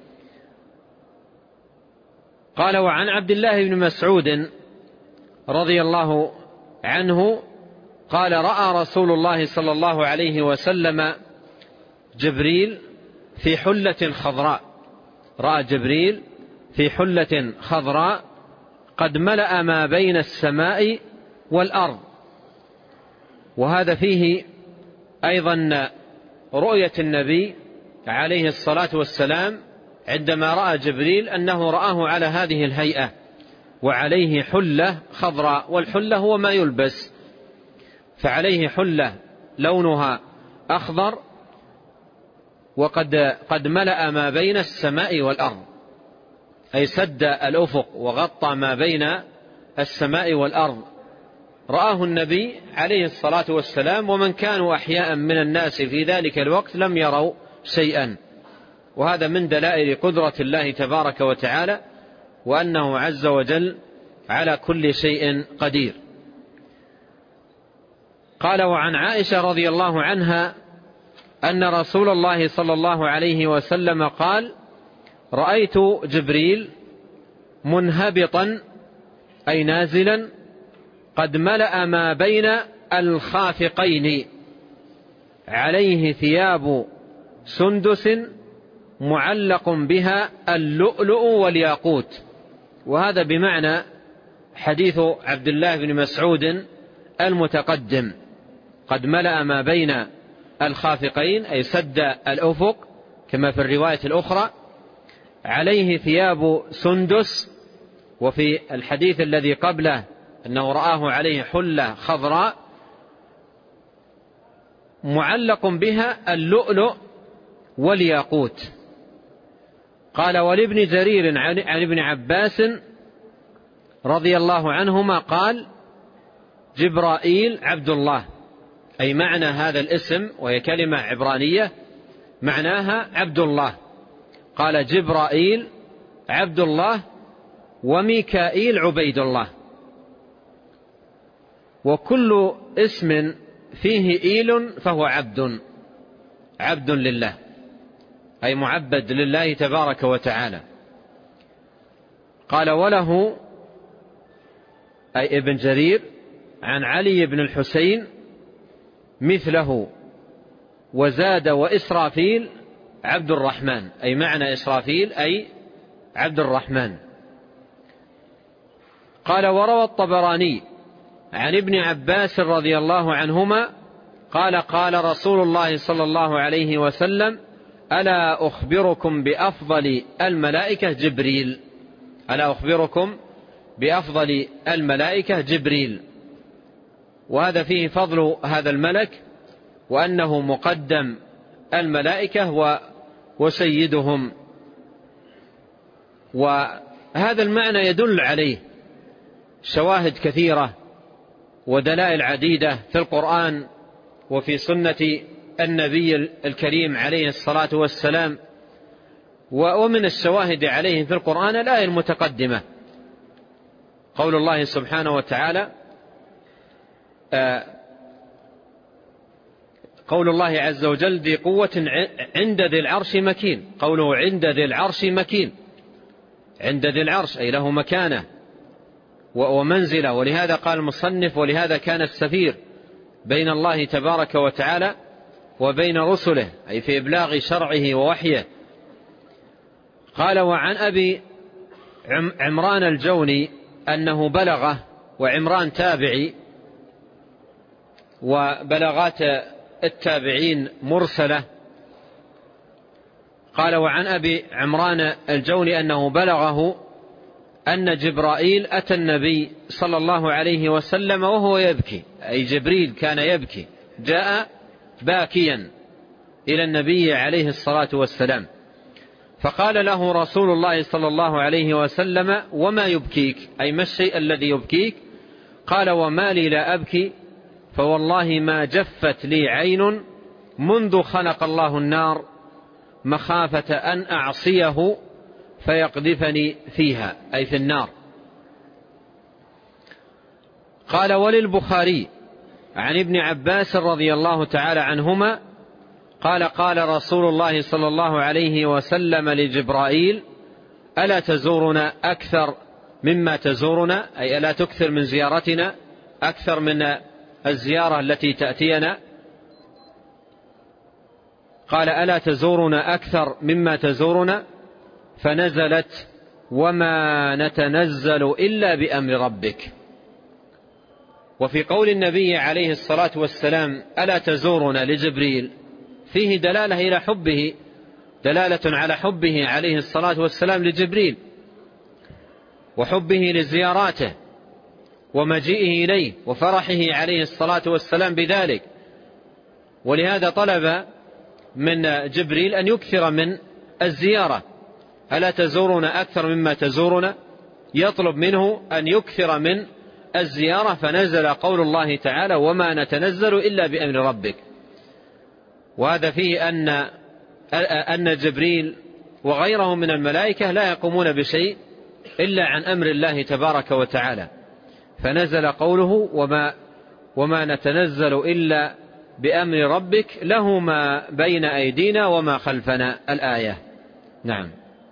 قال: وعن عبد الله بن مسعود رضي الله عنه قال: رأى رسول الله صلى الله عليه وسلم جبريل في حلة خضراء، رأى جبريل في حلة خضراء قد ملأ ما بين السماء والأرض. وهذا فيه أيضا رؤية النبي عليه الصلاة والسلام عندما رأى جبريل أنه رآه على هذه الهيئة وعليه حلة خضراء، والحلة هو ما يلبس، فعليه حلة لونها أخضر وقد ملأ ما بين السماء والأرض، أي سد الأفق وغطى ما بين السماء والأرض. رآه النبي عليه الصلاة والسلام، ومن كانوا أحياء من الناس في ذلك الوقت لم يروا شيئا. وهذا من دلائل قدرة الله تبارك وتعالى، وأنه عز وجل على كل شيء قدير. قال: وعن عائشة رضي الله عنها أن رسول الله صلى الله عليه وسلم قال: رأيت جبريل منهبطا أي نازلا قد ملأ ما بين الخافقين، عليه ثياب سندس معلق بها اللؤلؤ والياقوت. وهذا بمعنى حديث عبد الله بن مسعود المتقدم: قد ملأ ما بين الخافقين أي سد الأفق كما في الرواية الأخرى، عليه ثياب سندس. وفي الحديث الذي قبله أنه رآه عليه حلة خضراء معلق بها اللؤلؤ والياقوت. قال: ولابن جرير عن ابن عباس رضي الله عنهما قال: جبرائيل عبد الله، أي معنى هذا الاسم، وهي كلمة عبرانية معناها عبد الله. قال: جبرائيل عبد الله، وميكائيل عبيد الله. وكل اسم فيه إيل فهو عبد لله، أي معبد لله تبارك وتعالى. قال: وله أي ابن جرير عن علي بن الحسين مثله، وزاد: وإسرافيل عبد الرحمن، أي معنى إسرافيل أي عبد الرحمن. قال: وروى الطبراني عن ابن عباس رضي الله عنهما قال: قال رسول الله صلى الله عليه وسلم: ألا أخبركم بأفضل الملائكة جبريل. ألا أخبركم بأفضل الملائكة جبريل. وهذا فيه فضل هذا الملك، وأنه مقدم الملائكة وسيدهم. وهذا المعنى يدل عليه شواهد كثيرة ودلائل عديدة في القرآن وفي سنة النبي الكريم عليه الصلاة والسلام. ومن الشواهد عليه في القرآن الآية المتقدمة، قول الله سبحانه وتعالى: قول الله عز وجل: ذي قوة عند ذي العرش مكين. قوله عند ذي العرش مكين، عند ذي العرش أي له مكانة ومنزلة. ولهذا قال المصنف: ولهذا كان السفير بين الله تبارك وتعالى وبين رسله، أي في إبلاغ شرعه ووحيه. قال: وعن أبي عمران الجوني أنه بلغه، وعمران تابعي، وبلغات التابعين مرسلة. قال: وعن أبي عمران الجوني أنه بلغه أن جبرائيل أتى النبي صلى الله عليه وسلم وهو يبكي، أي جبريل كان يبكي، جاء باكيا إلى النبي عليه الصلاة والسلام، فقال له رسول الله صلى الله عليه وسلم: وما يبكيك؟ أي ما الشيء الذي يبكيك؟ قال: وما لي لا أبكي، فوالله ما جفت لي عين منذ خلق الله النار مخافة أن أعصيه فيقذفني فيها، أي في النار. قال: وللبخاري عن ابن عباس رضي الله تعالى عنهما قال: قال رسول الله صلى الله عليه وسلم لجبرائيل: ألا تزورنا أكثر مما تزورنا، أي ألا تكثر من زيارتنا أكثر من الزيارة التي تأتينا؟ قال: ألا تزورنا أكثر مما تزورنا؟ فنزلت: وما نتنزل إلا بأمر ربك. وفي قول النبي عليه الصلاة والسلام: ألا تزورنا لجبريل، فيه دلالة إلى حبه، دلالة على حبه عليه الصلاة والسلام لجبريل، وحبه لزياراته، ومجيئه إليه، وفرحه عليه الصلاة والسلام بذلك. ولهذا طلب من جبريل أن يكثر من الزيارة. ألا تزورنا أكثر مما تزورنا، يطلب منه أن يكثر من الزيارة. فنزل قول الله تعالى: وما نتنزل إلا بأمر ربك. وهذا فيه أن جبريل وغيره من الملائكة لا يقومون بشيء إلا عن أمر الله تبارك وتعالى. فنزل قوله: وما نتنزل إلا بأمر ربك له ما بين أيدينا وما خلفنا، الآية. نعم.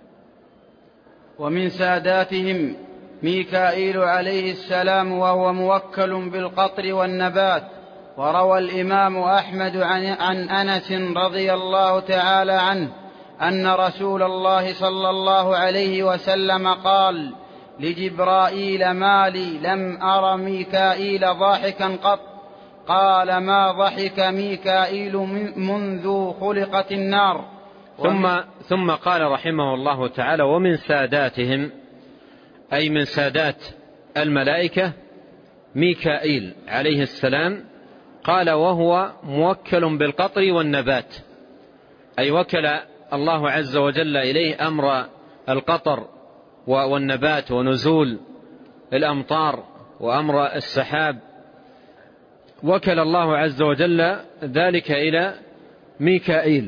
ومن ساداتهم ميكائيل عليه السلام، وهو موكل بالقطر والنبات. وروى الإمام أحمد عن أنس رضي الله تعالى عنه أن رسول الله صلى الله عليه وسلم قال لجبرائيل: ما لي لم أر ميكائيل ضاحكا قط. قال: ما ضحك ميكائيل منذ خلقت النار. ثم قال رحمه الله تعالى: ومن ساداتهم، أي من سادات الملائكة، ميكائيل عليه السلام. قال: وهو موكل بالقطر والنبات، أي وكل الله عز وجل إليه أمر القطر والنبات ونزول الأمطار وأمر السحاب، وكل الله عز وجل ذلك إلى ميكائيل.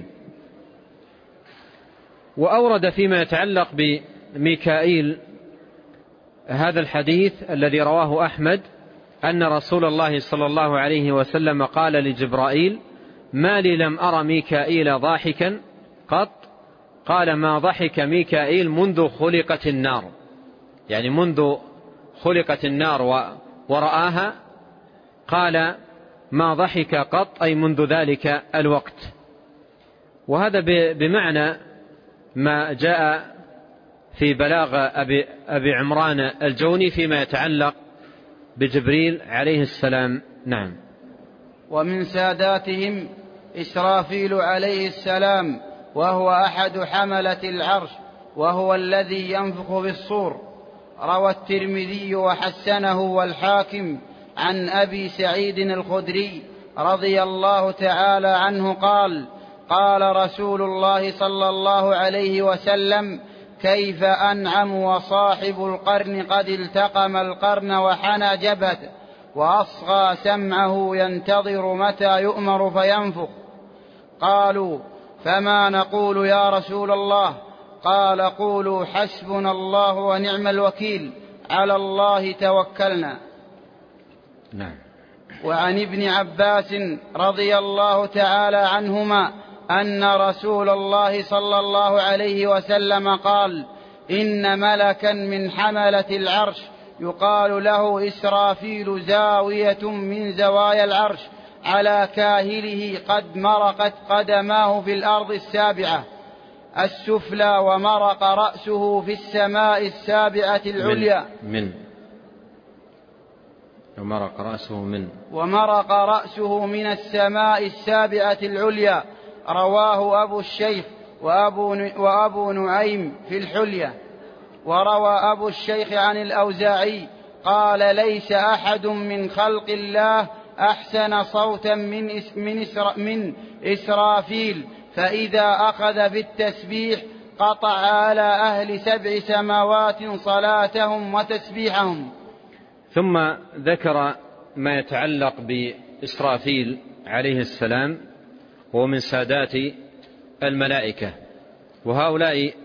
وأورد فيما يتعلق بميكائيل هذا الحديث الذي رواه أحمد أن رسول الله صلى الله عليه وسلم قال لجبرائيل: ما لي لم أرى ميكائيل ضاحكا قط. قال: ما ضحك ميكائيل منذ خلقت النار، يعني منذ خلقت النار ورآها. قال: ما ضحك قط، أي منذ ذلك الوقت. وهذا بمعنى ما جاء في بلاغ أبي عمران الجوني فيما يتعلق بجبريل عليه السلام. نعم. ومن ساداتهم إسرافيل عليه السلام، وهو أحد حملة العرش، وهو الذي ينفخ بالصور. روى الترمذي وحسنه والحاكم عن أبي سعيد الخدري رضي الله تعالى عنه قال: قال رسول الله صلى الله عليه وسلم: كيف أنعم وصاحب القرن قد التقم القرن وحنى جبهته وأصغى سمعه ينتظر متى يؤمر فينفخ. قالوا: فما نقول يا رسول الله؟ قال: قولوا: حسبنا الله ونعم الوكيل، على الله توكلنا. نعم. وعن ابن عباس رضي الله تعالى عنهما أن رسول الله صلى الله عليه وسلم قال: إن ملكا من حملة العرش يقال له إسرافيل زاوية من زوايا العرش على كاهله قد مرقت قدماه في الأرض السابعة السفلى، ومرق رأسه في السماء السابعة العليا. ومرق رأسه من السماء السابعة العليا. رواه أبو الشيخ وأبو نعيم في الحلية. وروى أبو الشيخ عن الأوزاعي قال: ليس أحد من خلق الله أحسن صوتا من إسرافيل، فإذا أخذ بالتسبيح قطع على أهل 7 سماوات صلاتهم وتسبيحهم. ثم ذكر ما يتعلق بإسرافيل عليه السلام، وهو من سادات الملائكة. وهؤلاء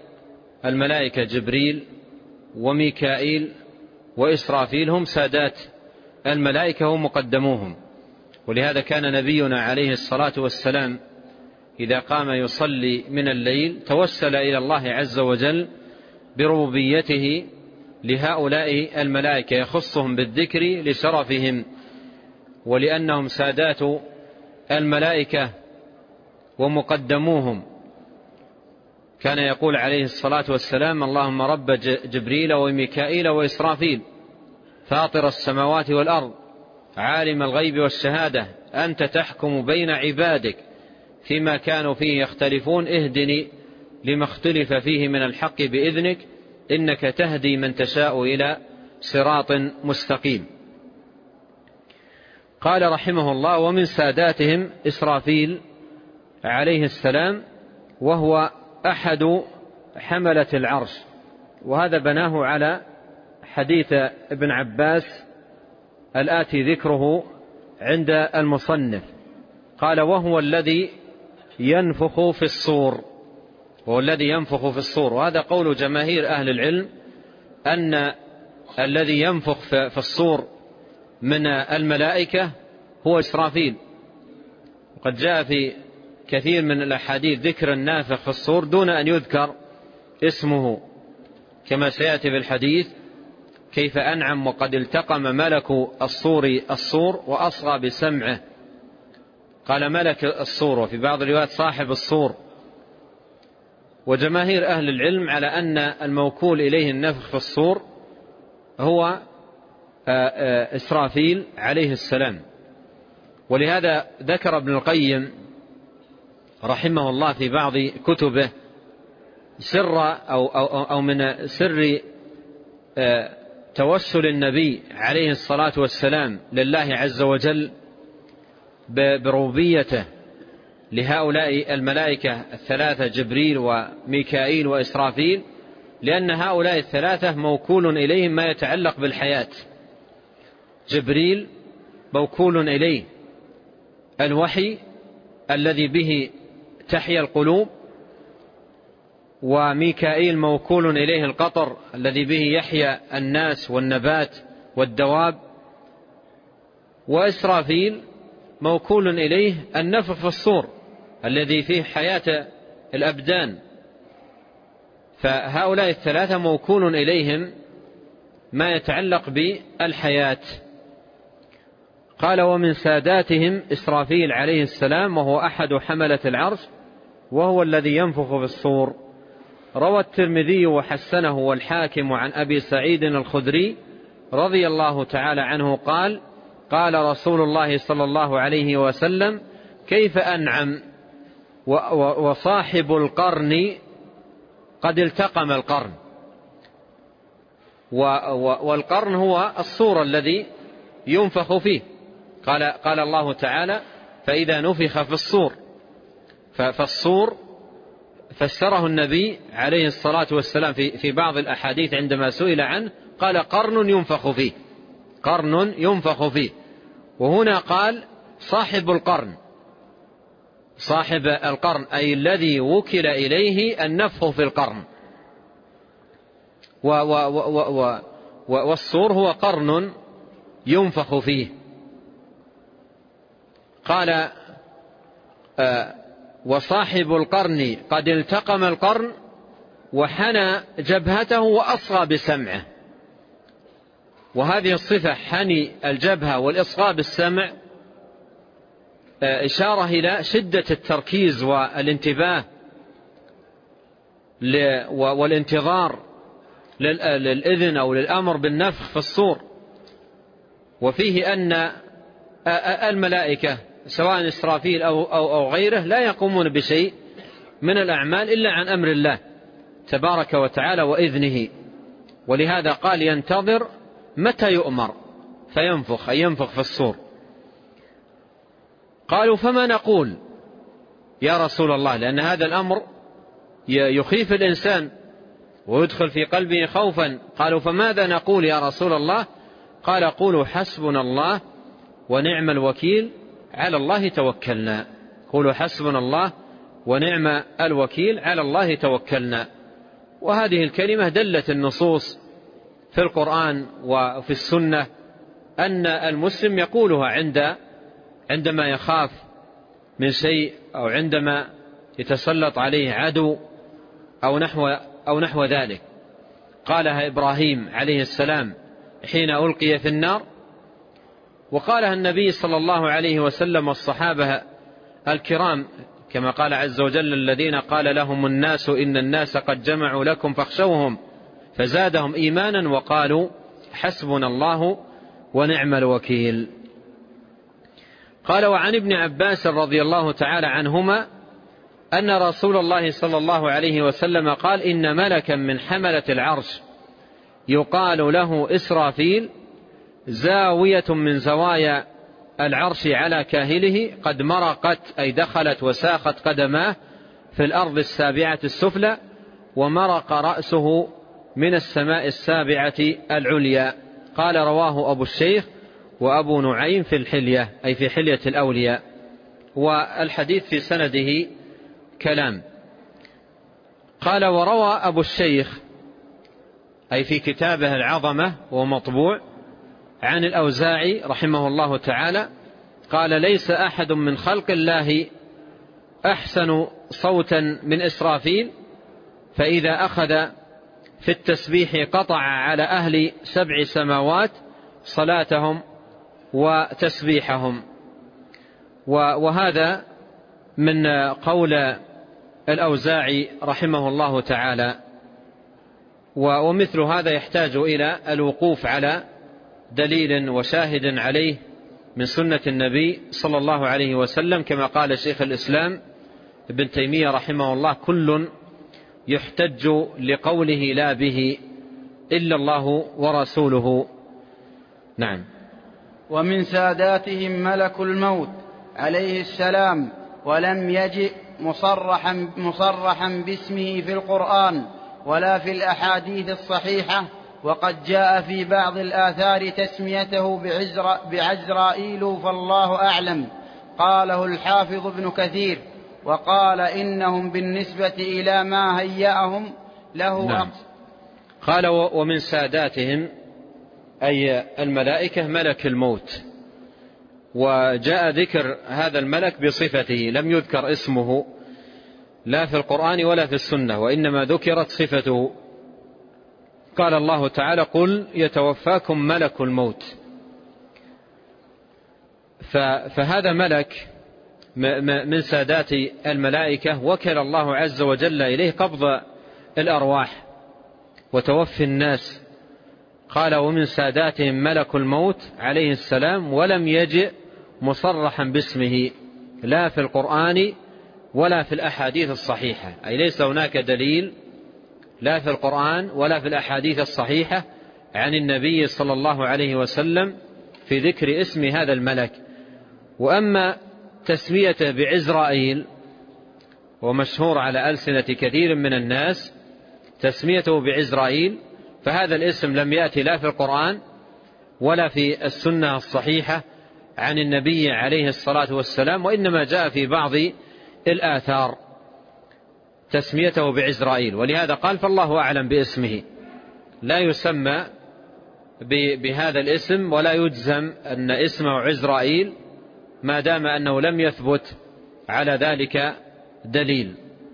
الملائكة جبريل وميكائيل وإسرافيل هم سادات الملائكة هم مقدموهم. ولهذا كان نبينا عليه الصلاة والسلام إذا قام يصلي من الليل توسل إلى الله عز وجل بربوبيته لهؤلاء الملائكة، يخصهم بالذكر لشرفهم ولأنهم سادات الملائكة ومقدموهم. كان يقول عليه الصلاة والسلام: اللهم رب جبريل وميكائيل وإسرافيل فاطر السماوات والأرض عالم الغيب والشهادة أنت تحكم بين عبادك فيما كانوا فيه يختلفون اهدني لما اختلف فيه من الحق بإذنك إنك تهدي من تشاء إلى صراط مستقيم. قال رحمه الله: ومن ساداتهم إسرافيل عليه السلام وهو أحد حملة العرش. وهذا بناه على حديث ابن عباس الآتي ذكره عند المصنف. قال: وهو الذي ينفخ في الصور. وهو الذي ينفخ في الصور. وهذا قول جماهير أهل العلم أن الذي ينفخ في الصور من الملائكة هو إسرافيل. وقد جاء في كثير من الأحاديث ذكر النافخ في الصور دون أن يذكر اسمه، كما سيأتي في الحديث: كيف أنعم وقد التقم ملك الصور وأصغى بسمعه. قال ملك الصور، وفي بعض الروايات صاحب الصور. وجماهير أهل العلم على أن الموكول إليه النفخ في الصور هو إسرافيل عليه السلام. ولهذا ذكر ابن القيم رحمه الله في بعض كتبه سر أو من سر توسل النبي عليه الصلاة والسلام لله عز وجل بربوبيته لهؤلاء الملائكة الثلاثة جبريل وميكائيل وإسرافيل، لأن هؤلاء الثلاثة موكول إليهم ما يتعلق بالحياة. جبريل موكول إليه الوحي الذي به تحيا القلوب، وميكائيل موكول إليه القطر الذي به يحيا الناس والنبات والدواب، وإسرافيل موكول إليه النفخ في الصور الذي فيه حياة الأبدان. فهؤلاء الثلاثة موكول إليهم ما يتعلق بالحياة. قال: ومن ساداتهم إسرافيل عليه السلام وهو أحد حملة العرش وهو الذي ينفخ في الصور. روى الترمذي وحسنه والحاكم عن أبي سعيد الخدري رضي الله تعالى عنه قال: قال رسول الله صلى الله عليه وسلم: كيف أنعم وصاحب القرن قد التقم القرن. والقرن هو الصور الذي ينفخ فيه. قال الله تعالى: فإذا نفخ في الصور. فالصور فسره النبي عليه الصلاة والسلام في بعض الأحاديث عندما سئل عنه قال: قرن ينفخ فيه. قرن ينفخ فيه. وهنا قال: صاحب القرن. صاحب القرن أي الذي وكل إليه النفخ في القرن. والصور هو قرن ينفخ فيه. قال: وصاحب القرن قد التقم القرن وحنى جبهته وأصغى بسمعه. وهذه الصفة حني الجبهة والإصغاء بالسمع إشارة إلى شدة التركيز والانتباه والانتظار للإذن أو للأمر بالنفخ في الصور. وفيه أن الملائكة سواء إسرافيل أو غيره لا يقومون بشيء من الأعمال إلا عن أمر الله تبارك وتعالى وإذنه. ولهذا قال: ينتظر متى يؤمر فينفخ، أي ينفخ في الصور. قالوا: فما نقول يا رسول الله؟ لأن هذا الأمر يخيف الإنسان ويدخل في قلبه خوفا. قالوا: فماذا نقول يا رسول الله؟ قال: قولوا حسبنا الله ونعم الوكيل على الله توكلنا. قولوا حسبنا الله ونعم الوكيل على الله توكلنا. وهذه الكلمة دلت النصوص في القرآن وفي السنة أن المسلم يقولها عندما يخاف من شيء، أو عندما يتسلط عليه عدو أو نحو ذلك. قالها إبراهيم عليه السلام حين ألقي في النار، وقالها النبي صلى الله عليه وسلم والصحابة الكرام كما قال عز وجل: الذين قال لهم الناس إن الناس قد جمعوا لكم فاخشوهم فزادهم إيمانا وقالوا حسبنا الله ونعم الوكيل. قال: وعن ابن عباس رضي الله تعالى عنهما أن رسول الله صلى الله عليه وسلم قال: إن ملكا من حملة العرش يقال له إسرافيل زاوية من زوايا العرش على كاهله قد مرقت، أي دخلت وساقت قدماه في الأرض السابعة السفلى، ومرق رأسه من السماء السابعة العليا. قال: رواه أبو الشيخ وأبو نعيم في الحلية، أي في حلية الأولياء. والحديث في سنده كلام. قال: وروى أبو الشيخ، أي في كتابه العظمة ومطبوع، عن الأوزاعي رحمه الله تعالى قال: ليس أحد من خلق الله أحسن صوتا من إسرافيل، فإذا أخذ في التسبيح قطع على أهل 7 سماوات صلاتهم وتسبيحهم. وهذا من قول الأوزاعي رحمه الله تعالى. ومثل هذا يحتاج إلى الوقوف على دليل وشاهد عليه من سنة النبي صلى الله عليه وسلم، كما قال شيخ الإسلام ابن تيمية رحمه الله: كل يحتج لقوله لا به إلا الله ورسوله. نعم. ومن ساداتهم ملك الموت عليه السلام، ولم يجئ مصرحا باسمه في القرآن ولا في الأحاديث الصحيحة، وقد جاء في بعض الآثار تسميته بعزرائيل، فالله أعلم. قاله الحافظ ابن كثير، وقال: إنهم بالنسبة إلى ما هيأهم له. نعم. قال: ومن ساداتهم أي الملائكة ملك الموت، وجاء ذكر هذا الملك بصفته، لم يذكر اسمه لا في القرآن ولا في السنة، وإنما ذكرت صفته. قال الله تعالى: قل يتوفاكم ملك الموت. فهذا ملك من سادات الملائكة وكل الله عز وجل إليه قبض الأرواح وتوفي الناس. قال: ومن ساداتهم ملك الموت عليه السلام، ولم يجئ مصرحا باسمه لا في القرآن ولا في الأحاديث الصحيحة، أي ليس هناك دليل لا في القرآن ولا في الأحاديث الصحيحة عن النبي صلى الله عليه وسلم في ذكر اسم هذا الملك. وأما تسميته بعزرائيل، ومشهور على ألسنة كثير من الناس تسميته بعزرائيل، فهذا الاسم لم يأتي لا في القرآن ولا في السنة الصحيحة عن النبي عليه الصلاة والسلام، وإنما جاء في بعض الآثار تسميته بعزرائيل. ولهذا قال: فالله أعلم باسمه، لا يسمى بهذا الاسم ولا يجزم أن اسمه عزرائيل ما دام أنه لم يثبت على ذلك دليل.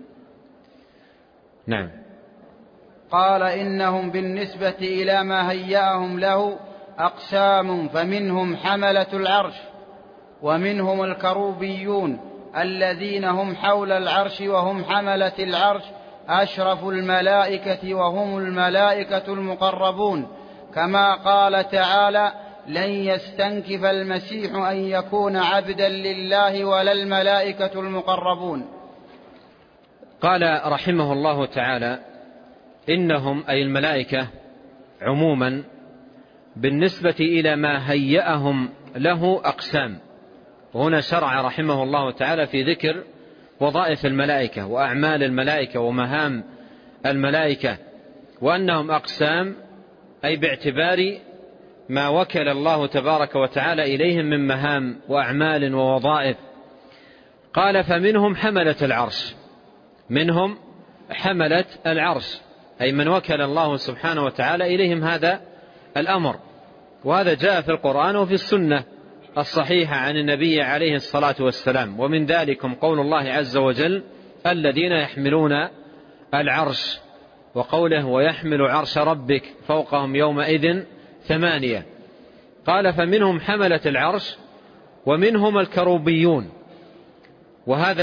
نعم. قال: إنهم بالنسبة إلى ما هيأهم له أقسام، فمنهم حملة العرش، ومنهم الكروبيون الذين هم حول العرش وهم حملة العرش، أشرف الملائكة وهم الملائكة المقربون، كما قال تعالى: لن يستنكف المسيح أن يكون عبدا لله ولا الملائكة المقربون. قال رحمه الله تعالى: إنهم أي الملائكة عموما بالنسبة إلى ما هيأهم له أقسام. وهنا شرع رحمه الله تعالى في ذكر وظائف الملائكة وأعمال الملائكة ومهام الملائكة، وأنهم أقسام، أي باعتبار ما وكل الله تبارك وتعالى إليهم من مهام وأعمال ووظائف. قال: فمنهم حملة العرش، منهم حملة العرش، أي من وكل الله سبحانه وتعالى إليهم هذا الأمر، وهذا جاء في القرآن وفي السنة الصحيحة عن النبي عليه الصلاة والسلام. ومن ذلكم قول الله عز وجل الذين يحملون العرش، وقوله ويحمل عرش ربك فوقهم يومئذ 8. قال فمنهم حملة العرش ومنهم الكروبيون. وهذا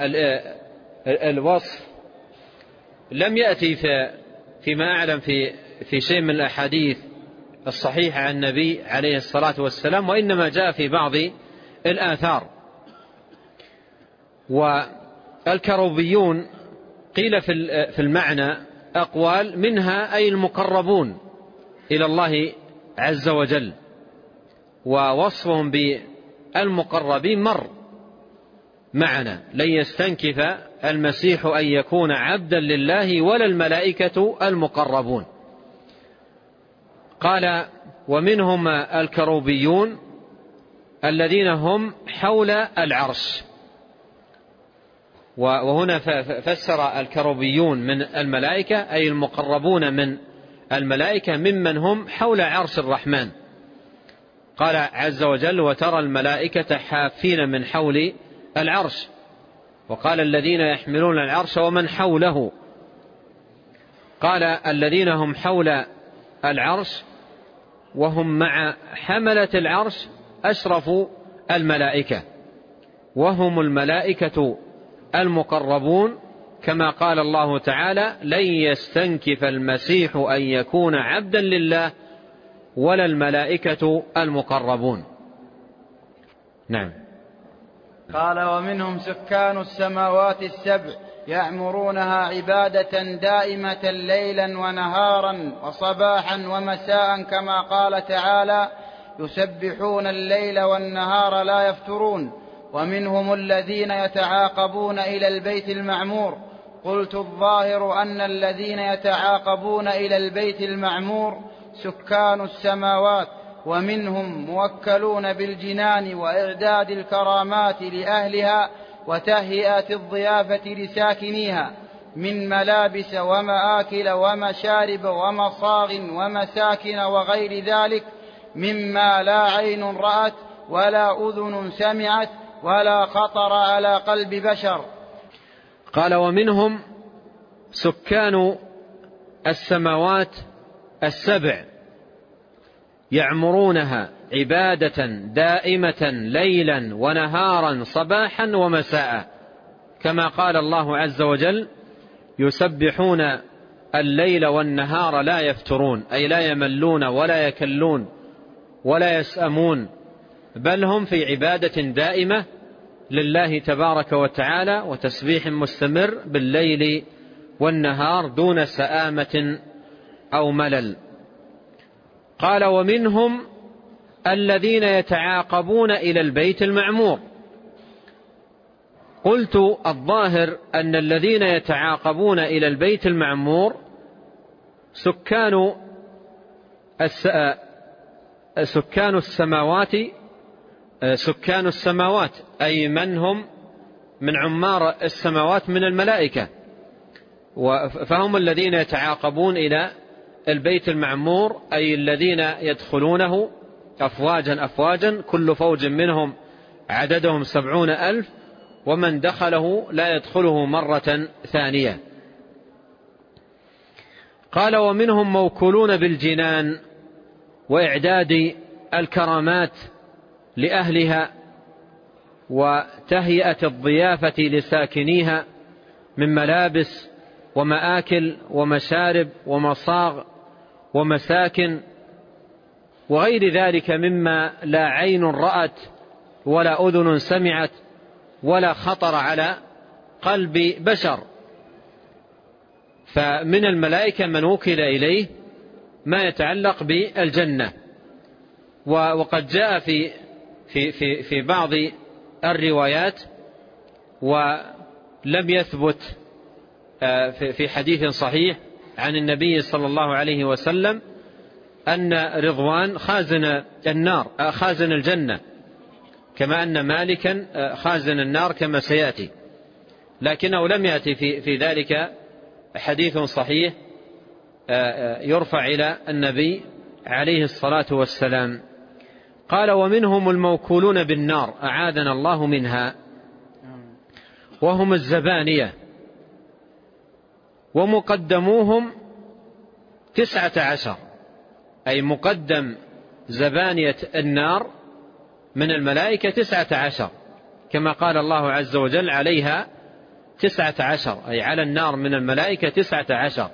الوصف لم يأتي فيما أعلم في شيء من الأحاديث الصحيحة عن النبي عليه الصلاة والسلام، وإنما جاء في بعض الآثار. والكروبيون قيل في المعنى أقوال، منها أي المقربون إلى الله عز وجل، ووصفهم بالمقربين مر معنا. لن يستنكف المسيح أن يكون عبدا لله ولا الملائكة المقربون. قال ومنهم الكروبيون الذين هم حول العرش. وهنا فسر الكروبيون من الملائكة أي المقربون من الملائكة ممن هم حول عرش الرحمن. قال عز وجل وترى الملائكة حافين من حول العرش. وقال الذين يحملون العرش ومن حوله. قال الذين هم حول العرش وهم مع حملة العرش أشرف الملائكة، وهم الملائكة المقربون، كما قال الله تعالى لن يستنكف المسيح أن يكون عبدا لله ولا الملائكة المقربون. نعم. قال ومنهم سكان السماوات السبع يعمرونها عبادة دائمة ليلا ونهارا وصباحا ومساء، كما قال تعالى يسبحون الليل والنهار لا يفترون. ومنهم الذين يتعاقبون إلى البيت المعمور. قلت الظاهر أن الذين يتعاقبون إلى البيت المعمور سكان السماوات، ومنهم موكلون بالجنان وإعداد الكرامات لأهلها وتهيئة الضيافة لساكنيها من ملابس ومآكل ومشارب ومصاغ ومساكن وغير ذلك مما لا عين رأت ولا أذن سمعت ولا خطر على قلب بشر. قال ومنهم سكان السماوات السبع يعمرونها عبادة دائمة ليلا ونهارا صباحا ومساء، كما قال الله عز وجل يسبحون الليل والنهار لا يفترون، أي لا يملون ولا يكلون ولا يسأمون، بل هم في عبادة دائمة لله تبارك وتعالى وتسبيح مستمر بالليل والنهار دون سآمة أو ملل. قال ومنهم الذين يتعاقبون إلى البيت المعمور. قلت الظاهر أن الذين يتعاقبون إلى البيت المعمور سكان السماوات أي من هم من عمار السماوات من الملائكة، فهم الذين يتعاقبون إلى البيت المعمور، أي الذين يدخلونه أفواجا أفواجا، كل فوج منهم عددهم 70,000، ومن دخله لا يدخله مرة ثانية. قال ومنهم موكولون بالجنان وإعداد الكرامات لأهلها وتهيئة الضيافة لساكنيها من ملابس ومآكل ومشارب ومصاغ ومساكن وغير ذلك مما لا عين رأت ولا أذن سمعت ولا خطر على قلب بشر. فمن الملائكة من وكل إليه ما يتعلق بالجنة. وقد جاء في بعض الروايات ولم يثبت في حديث صحيح عن النبي صلى الله عليه وسلم أن رضوان خازن الجنة، كما أن مالكا خازن النار كما سيأتي، لكنه لم يأتي في ذلك حديث صحيح يرفع إلى النبي عليه الصلاة والسلام. قال: ومنهم الموكولون بالنار أعاذنا الله منها، وهم الزبانية، ومقدموهم 19، أي مقدم زبانية النار من الملائكة 19، كما قال الله عز وجل: عليها 19، أي على النار من الملائكة 19.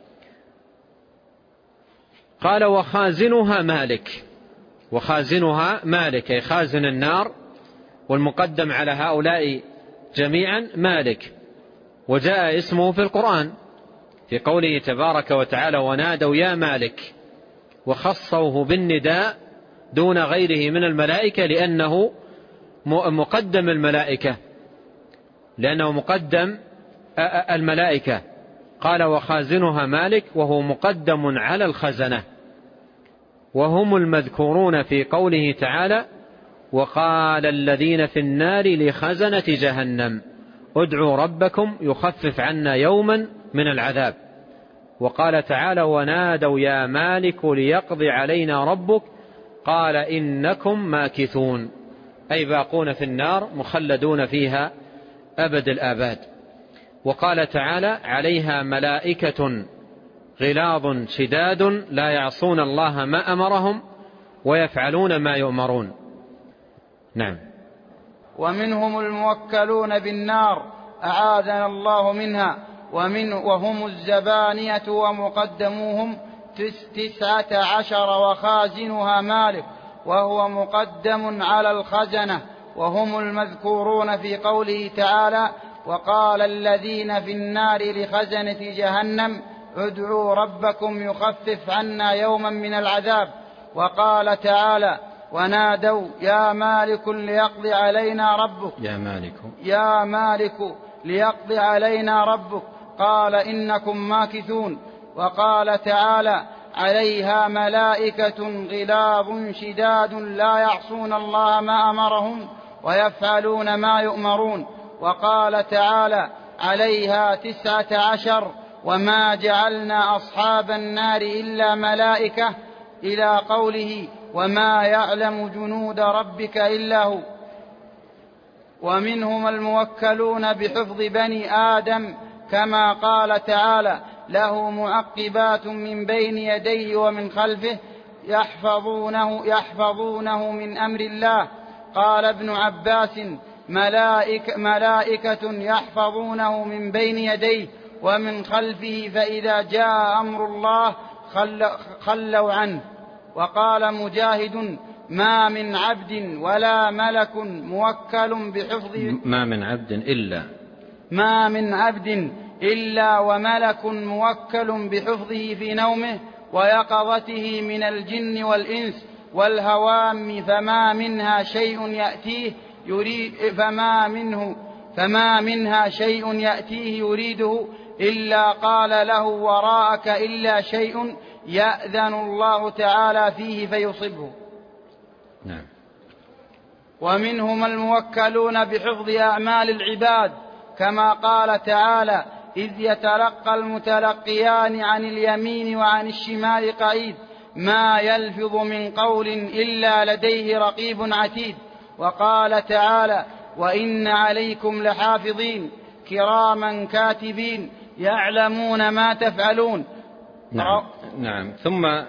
قال: وخازنها مالك. وخازنها مالك، أي خازن النار، والمقدم على هؤلاء جميعا مالك. وجاء اسمه في القرآن في قوله تبارك وتعالى: ونادوا يا مالك، وخصوه بالنداء دون غيره من الملائكة لأنه مقدم الملائكة، لأنه مقدم الملائكة. قال: وخازنها مالك، وهو مقدم على الخزنة، وهم المذكورون في قوله تعالى: وقال الذين في النار لخزنة جهنم ادعوا ربكم يخفف عنا يوما من العذاب. وقال تعالى: ونادوا يا مالك ليقضي علينا ربك قال إنكم ماكثون، أي باقون في النار مخلدون فيها أبد الآباد. وقال تعالى: عليها ملائكة غلاظ شداد لا يعصون الله ما أمرهم ويفعلون ما يؤمرون. نعم. ومنهم الموكلون بالنار أعاذنا الله منها، وهم الزبانية، ومقدموهم 19، وخازنها مالك، وهو مقدم على الخزنة، وهم المذكورون في قوله تعالى: وقال الذين في النار لخزنة جهنم ادعوا ربكم يخفف عنا يوما من العذاب. وقال تعالى: ونادوا يا مالك ليقضي علينا ربك يا مالك ليقضي علينا ربك قال إنكم ماكثون. وقال تعالى: عليها ملائكة غلاظ شداد لا يعصون الله ما أمرهم ويفعلون ما يؤمرون. وقال تعالى: عليها 19، وما جعلنا أصحاب النار إلا ملائكة، إلى قوله: وما يعلم جنود ربك إلا هو. ومنهم الموكلون بحفظ بني آدم، كما قال تعالى: له معقبات من بين يديه ومن خلفه يحفظونه من أمر الله. قال ابن عباس: ملائكة يحفظونه من بين يديه ومن خلفه، فإذا جاء أمر الله خلوا عنه. وقال مجاهد: ما من عبد ولا ملك موكل بحفظ ما من عبد إلا وملك موكل بحفظه في نومه ويقظته من الجن والإنس والهوام، فما منها شيء يأتيه يريده إلا قال له: وراءك إلا شيء يأذن الله تعالى فيه فيصبه. نعم. ومنهم الموكلون بحفظ أعمال العباد، كما قال تعالى: إذ يتلقى المتلقيان عن اليمين وعن الشمال قعيد، ما يلفظ من قول إلا لديه رقيب عتيد. وقال تعالى: وإن عليكم لحافظين كراما كاتبين يعلمون ما تفعلون. نعم. ثم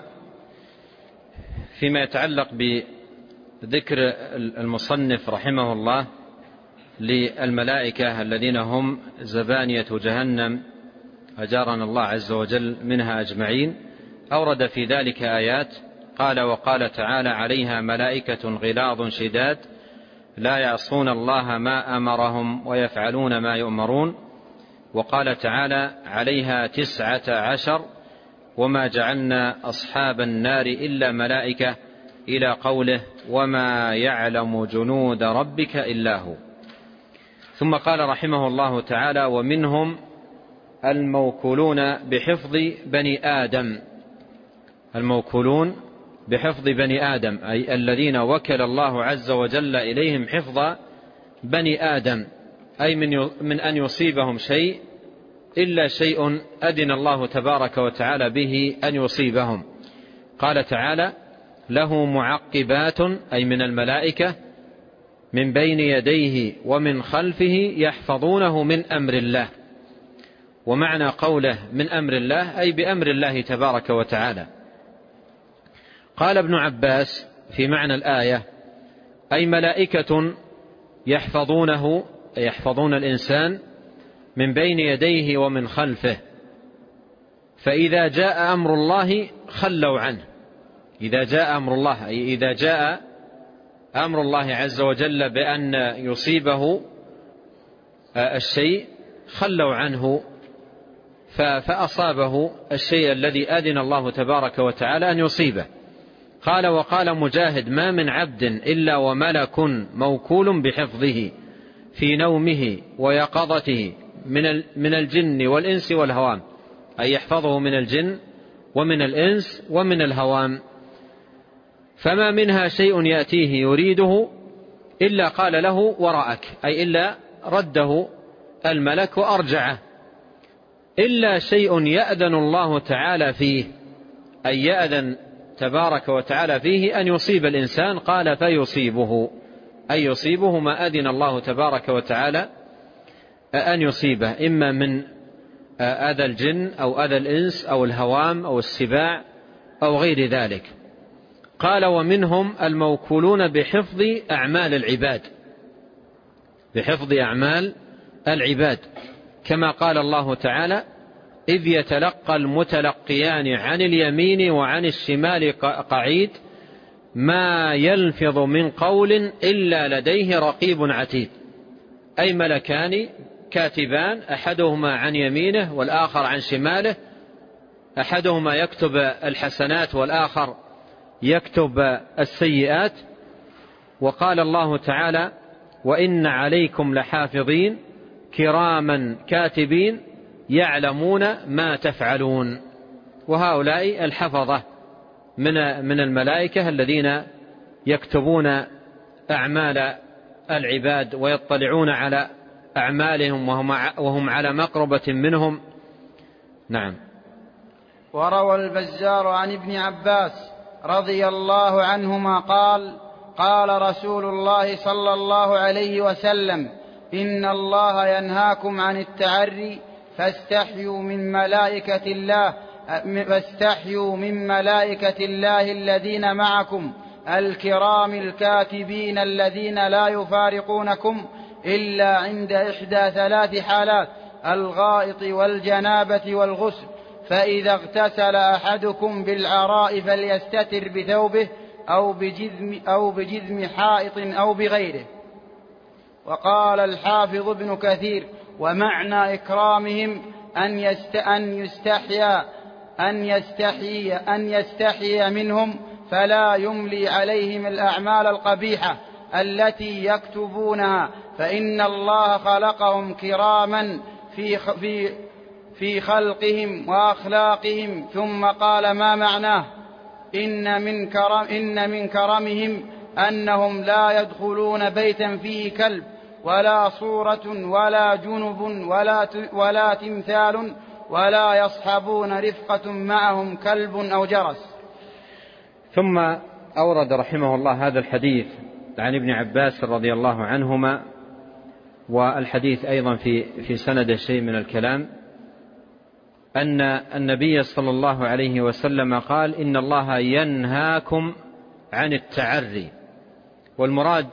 فيما يتعلق بذكر المصنف رحمه الله للملائكة الذين هم زبانية جهنم أجارنا الله عز وجل منها أجمعين، أورد في ذلك آيات. قال: وقال تعالى: عليها ملائكة غلاظ شداد لا يعصون الله ما أمرهم ويفعلون ما يؤمرون. وقال تعالى: عليها 19، وما جعلنا أصحاب النار إلا ملائكة، إلى قوله: وما يعلم جنود ربك إلا هو. ثم قال رحمه الله تعالى: ومنهم الموكولون بحفظ بني آدم. الموكولون بحفظ بني آدم، أي الذين وكل الله عز وجل إليهم حفظ بني آدم، أي من أن يصيبهم شيء إلا شيء أذن الله تبارك وتعالى به أن يصيبهم. قال تعالى: له معقبات، أي من الملائكة، من بين يديه ومن خلفه يحفظونه من أمر الله. ومعنى قوله من أمر الله أي بأمر الله تبارك وتعالى. قال ابن عباس في معنى الآية: أي ملائكة يحفظونه، يحفظون الإنسان من بين يديه ومن خلفه، فإذا جاء أمر الله خلوا عنه. إذا جاء أمر الله أي إذا جاء أمر الله عز وجل بأن يصيبه الشيء خلوا عنه فأصابه الشيء الذي أذن الله تبارك وتعالى أن يصيبه. قال: وقال مجاهد: ما من عبد إلا وملك موكول بحفظه في نومه ويقظته من الجن والإنس والهوام، أي يحفظه من الجن ومن الإنس ومن الهوام. فما منها شيء يأتيه يريده إلا قال له وراءك، أي إلا رده الملك وأرجعه، إلا شيء يأذن الله تعالى فيه، أي يأذن تبارك وتعالى فيه أن يصيب الإنسان. قال: فيصيبه، أي يصيبه ما أذن الله تبارك وتعالى أن يصيبه، إما من أذى الجن أو أذى الإنس أو الهوام أو السباع أو غير ذلك. قال: ومنهم الموكولون بحفظ أعمال العباد، بحفظ أعمال العباد، كما قال الله تعالى: إذ يتلقى المتلقيان عن اليمين وعن الشمال قعيد ما يلفظ من قول إلا لديه رقيب عتيد. أي ملكان كاتبان، أحدهما عن يمينه والآخر عن شماله، أحدهما يكتب الحسنات والآخر يكتب السيئات. وقال الله تعالى: وإن عليكم لحافظين كراما كاتبين يعلمون ما تفعلون. وهؤلاء الحفظة من الملائكة الذين يكتبون أعمال العباد ويطلعون على أعمالهم وهم على مقربة منهم. نعم. وروى البزار عن ابن عباس رضي الله عنهما قال: قال رسول الله صلى الله عليه وسلم: إن الله ينهاكم عن التعري فاستحيوا من ملائكة الله الذين معكم الكرام الكاتبين الذين لا يفارقونكم إلا عند إحدى ثلاث حالات: الغائط والجنابة والغسل، فإذا اغتسل أحدكم بالعراء فليستتر بثوبه أو بجذم حائط أو بغيره. وقال الحافظ ابن كثير: ومعنى إكرامهم أن يستحيي منهم فلا يملي عليهم الأعمال القبيحة التي يكتبونها، فإن الله خلقهم كراما في خلقهم وأخلاقهم. ثم قال: ما معناه؟ إن من كرمهم أنهم لا يدخلون بيتا فيه كلب ولا صورة ولا جنب ولا تمثال ولا يصحبون رفقة معهم كلب أو جرس. ثم أورد رحمه الله هذا الحديث عن ابن عباس رضي الله عنهما، والحديث أيضا في سند شيء من الكلام، أن النبي صلى الله عليه وسلم قال: إن الله ينهاكم عن التعري. والمراد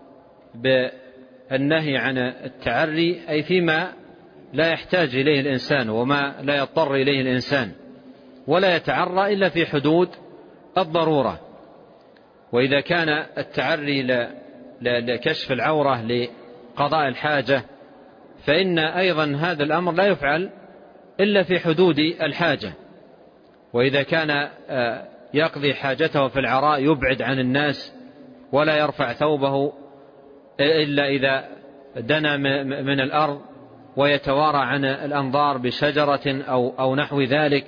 بالنهي عن التعري أي فيما لا يحتاج إليه الإنسان وما لا يضطر إليه الإنسان، ولا يتعرى إلا في حدود الضرورة. وإذا كان التعري لكشف العورة لقضاء الحاجة فإن أيضا هذا الأمر لا يفعل إلا في حدود الحاجة. وإذا كان يقضي حاجته في العراء يبعد عن الناس ولا يرفع ثوبه إلا إذا دنا من الأرض ويتوارى عن الأنظار بشجرة أو نحو ذلك.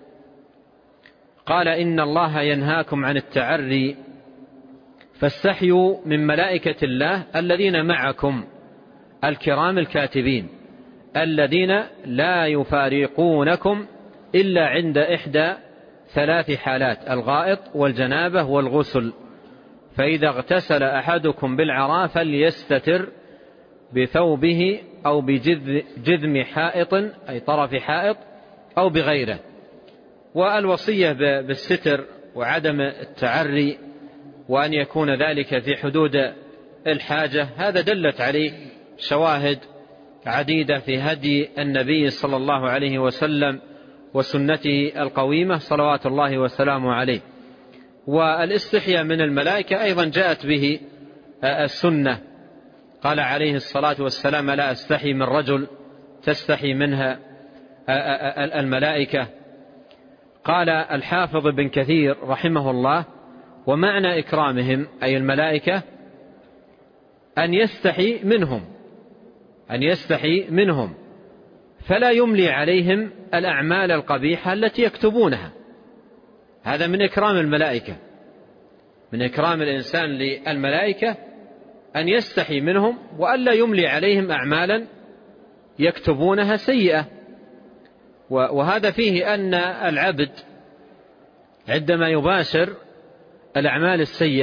قال: إن الله ينهاكم عن التعري فاستحيوا من ملائكة الله الذين معكم الكرام الكاتبين الذين لا يفارقونكم إلا عند إحدى 3 حالات: الغائط والجنابة والغسل. فإذا اغتسل أحدكم بالعراء فليستتر بثوبه أو بجذم حائط أي طرف حائط أو بغيره. والوصية بالستر وعدم التعري وأن يكون ذلك في حدود الحاجة، هذا دلت عليه شواهد عديدة في هدي النبي صلى الله عليه وسلم وسنته القويمة صلوات الله وسلامه عليه. والاستحياء من الملائكة أيضا جاءت به السنة، قال عليه الصلاة والسلام: لا أستحي من رجل تستحي منها الملائكة. قال الحافظ بن كثير رحمه الله: ومعنى إكرامهم أي الملائكة أن يستحي منهم فلا يملي عليهم الأعمال القبيحة التي يكتبونها. هذا من إكرام الملائكة، من إكرام الإنسان للملائكة أن يستحي منهم وألا يملي عليهم أعمالا يكتبونها سيئة. وهذا فيه أن العبد عندما يباشر الأعمال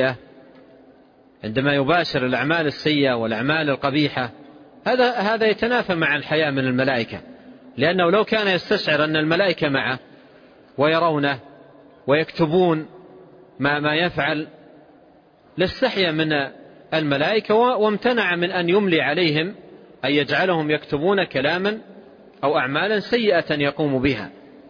السيئة والأعمال القبيحة هذا يتنافى مع الحياء من الملائكة، لأنه لو كان يستشعر أن الملائكة معه ويرونه ويكتبون ما يفعل لاستحيا من الملائكة وامتنع من أن يملي عليهم أن يجعلهم يكتبون كلاما أو أعمالا سيئة يقوم بها.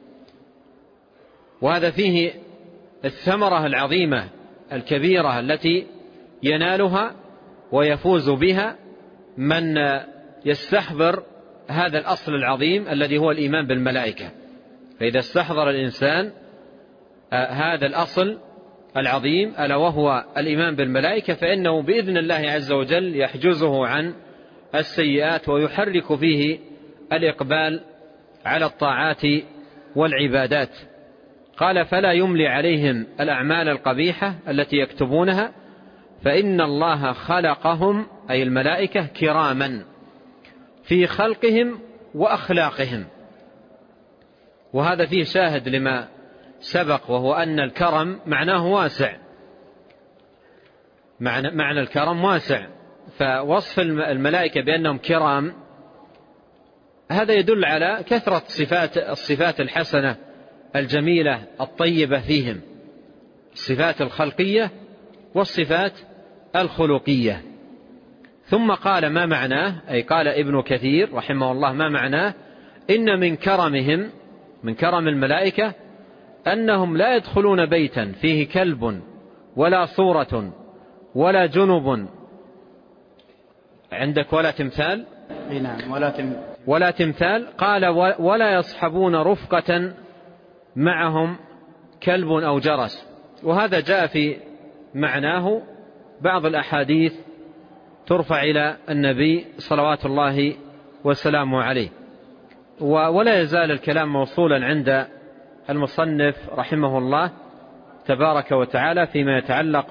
وهذا فيه الثمرة العظيمة الكبيرة التي ينالها ويفوز بها من يستحضر هذا الأصل العظيم الذي هو الإيمان بالملائكة. فإذا استحضر الإنسان هذا الأصل العظيم ألا وهو الإيمان بالملائكة فإنه بإذن الله عز وجل يحجزه عن السيئات ويحرك فيه الإقبال على الطاعات والعبادات. قال: فلا يملي عليهم الأعمال القبيحة التي يكتبونها فإن الله خلقهم أي الملائكة كراما في خلقهم وأخلاقهم. وهذا فيه شاهد لما سبق، وهو أن الكرم معناه واسع، معنى الكرم واسع. فوصف الملائكة بأنهم كرام هذا يدل على كثرة الصفات الحسنة الجميلة الطيبة فيهم، الصفات الخلقية والصفات الخلقية. ثم قال: ما معناه؟ أي قال ابن كثير رحمه الله: ما معناه؟ إن من كرم الملائكة أنهم لا يدخلون بيتا فيه كلب ولا صورة ولا جنب. عندك ولا تمثال؟ نعم، ولا تمثال. قال: ولا يصحبون رفقة معهم كلب أو جرس. وهذا جاء في معناه بعض الأحاديث ترفع إلى النبي صلوات الله وسلامه عليه. ولا يزال الكلام موصولا عند المصنف رحمه الله تبارك وتعالى فيما يتعلق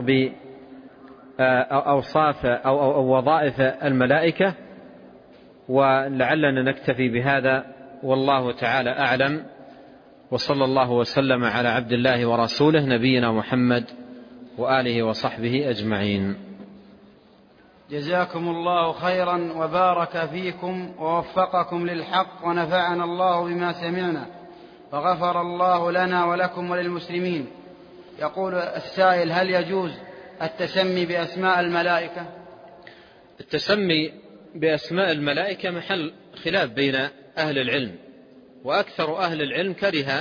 بأوصاف أو وظائف الملائكة، ولعلنا نكتفي بهذا والله تعالى أعلم. وصلى الله وسلم على عبد الله ورسوله نبينا محمد وآله وصحبه أجمعين. جزاكم الله خيرا وبارك فيكم ووفقكم للحق ونفعنا الله بما سمعنا وغفر الله لنا ولكم وللمسلمين. يقول السائل: هل يجوز التسمي بأسماء الملائكة؟ التسمي بأسماء الملائكة محل خلاف بين أهل العلم، وأكثر أهل العلم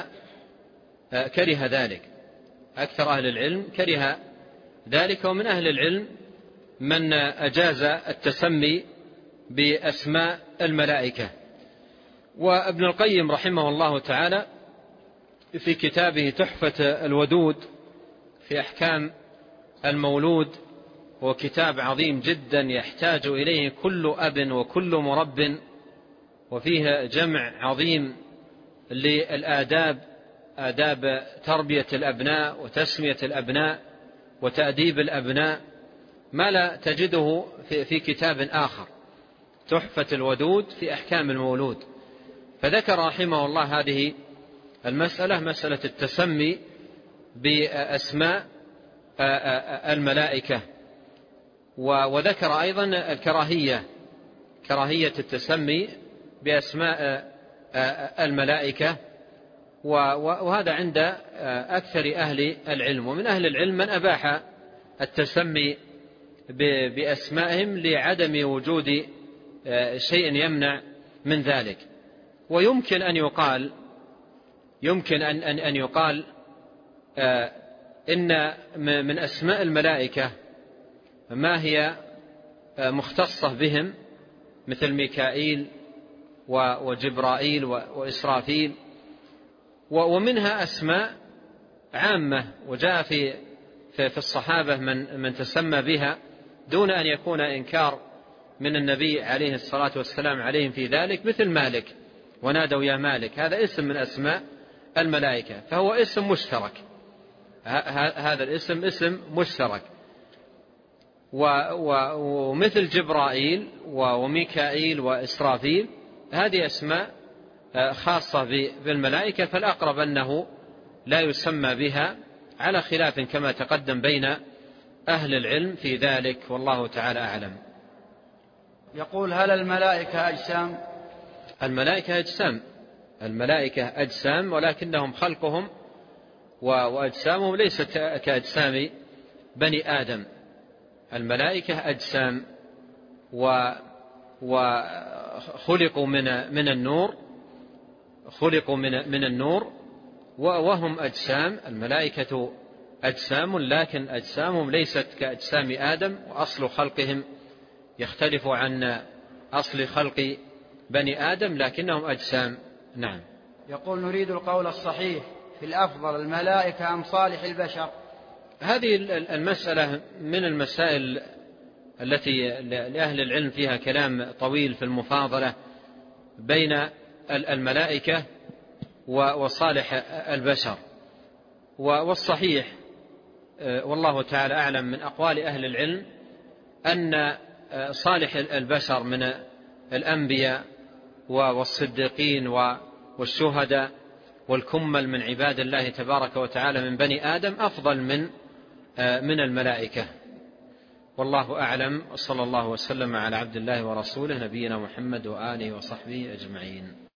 كره ذلك. أكثر أهل العلم كره ذلك، ومن أهل العلم من أجاز التسمي بأسماء الملائكة. وابن القيم رحمه الله تعالى في كتابه تحفة الودود في أحكام المولود، وكتاب عظيم جدا يحتاج إليه كل أب وكل مرب، وفيه جمع عظيم للآداب، آداب تربية الأبناء وتسمية الأبناء وتأديب الأبناء، ما لا تجده في كتاب آخر، تحفة الودود في أحكام المولود. فذكر رحمه الله هذه المسألة، مسألة التسمي بأسماء الملائكة. وذكر أيضا الكراهية، كراهية التسمي بأسماء الملائكة، وهذا عند أكثر أهل العلم. ومن أهل العلم من أباح التسمي بأسمائهم لعدم وجود شيء يمنع من ذلك. ويمكن أن يقال إن من أسماء الملائكة ما هي مختصة بهم، مثل ميكائيل وجبرائيل وإسرافيل، ومنها أسماء عامة وجاء في الصحابة من تسمى بها دون أن يكون إنكار من النبي عليه الصلاة والسلام عليهم في ذلك، مثل مالك، ونادوا يا مالك، هذا اسم من أسماء الملائكة، فهو اسم مشترك، هذا الاسم اسم مشترك. ومثل جبرائيل وميكائيل وإسرافيل هذه أسماء خاصة بالملائكة، فالأقرب أنه لا يسمى بها، على خلاف كما تقدم بين أهل العلم في ذلك، والله تعالى أعلم. يقول: هل الملائكة أجسام؟ الملائكة أجسام، ولكنهم خلقهم وأجسامهم ليست كأجسام بني آدم. الملائكة أجسام وخلقوا من النور، وهم أجسام. الملائكة أجسام، لكن أجسامهم ليست كأجسام آدم، وأصل خلقهم يختلف عن أصل خلق بني آدم، لكنهم أجسام. نعم. يقول: نريد القول الصحيح في الأفضل الملائكة أم صالح البشر؟ هذه المسألة من المسائل التي لأهل العلم فيها كلام طويل في المفاضلة بين الملائكة وصالح البشر. والصحيح والله تعالى أعلم من أقوال أهل العلم أن صالح البشر من الأنبياء والصديقين والشهداء والكمل من عباد الله تبارك وتعالى من بني آدم أفضل من الملائكة، والله أعلم. صلى الله وسلم على عبد الله ورسوله نبينا محمد وآله وصحبه أجمعين.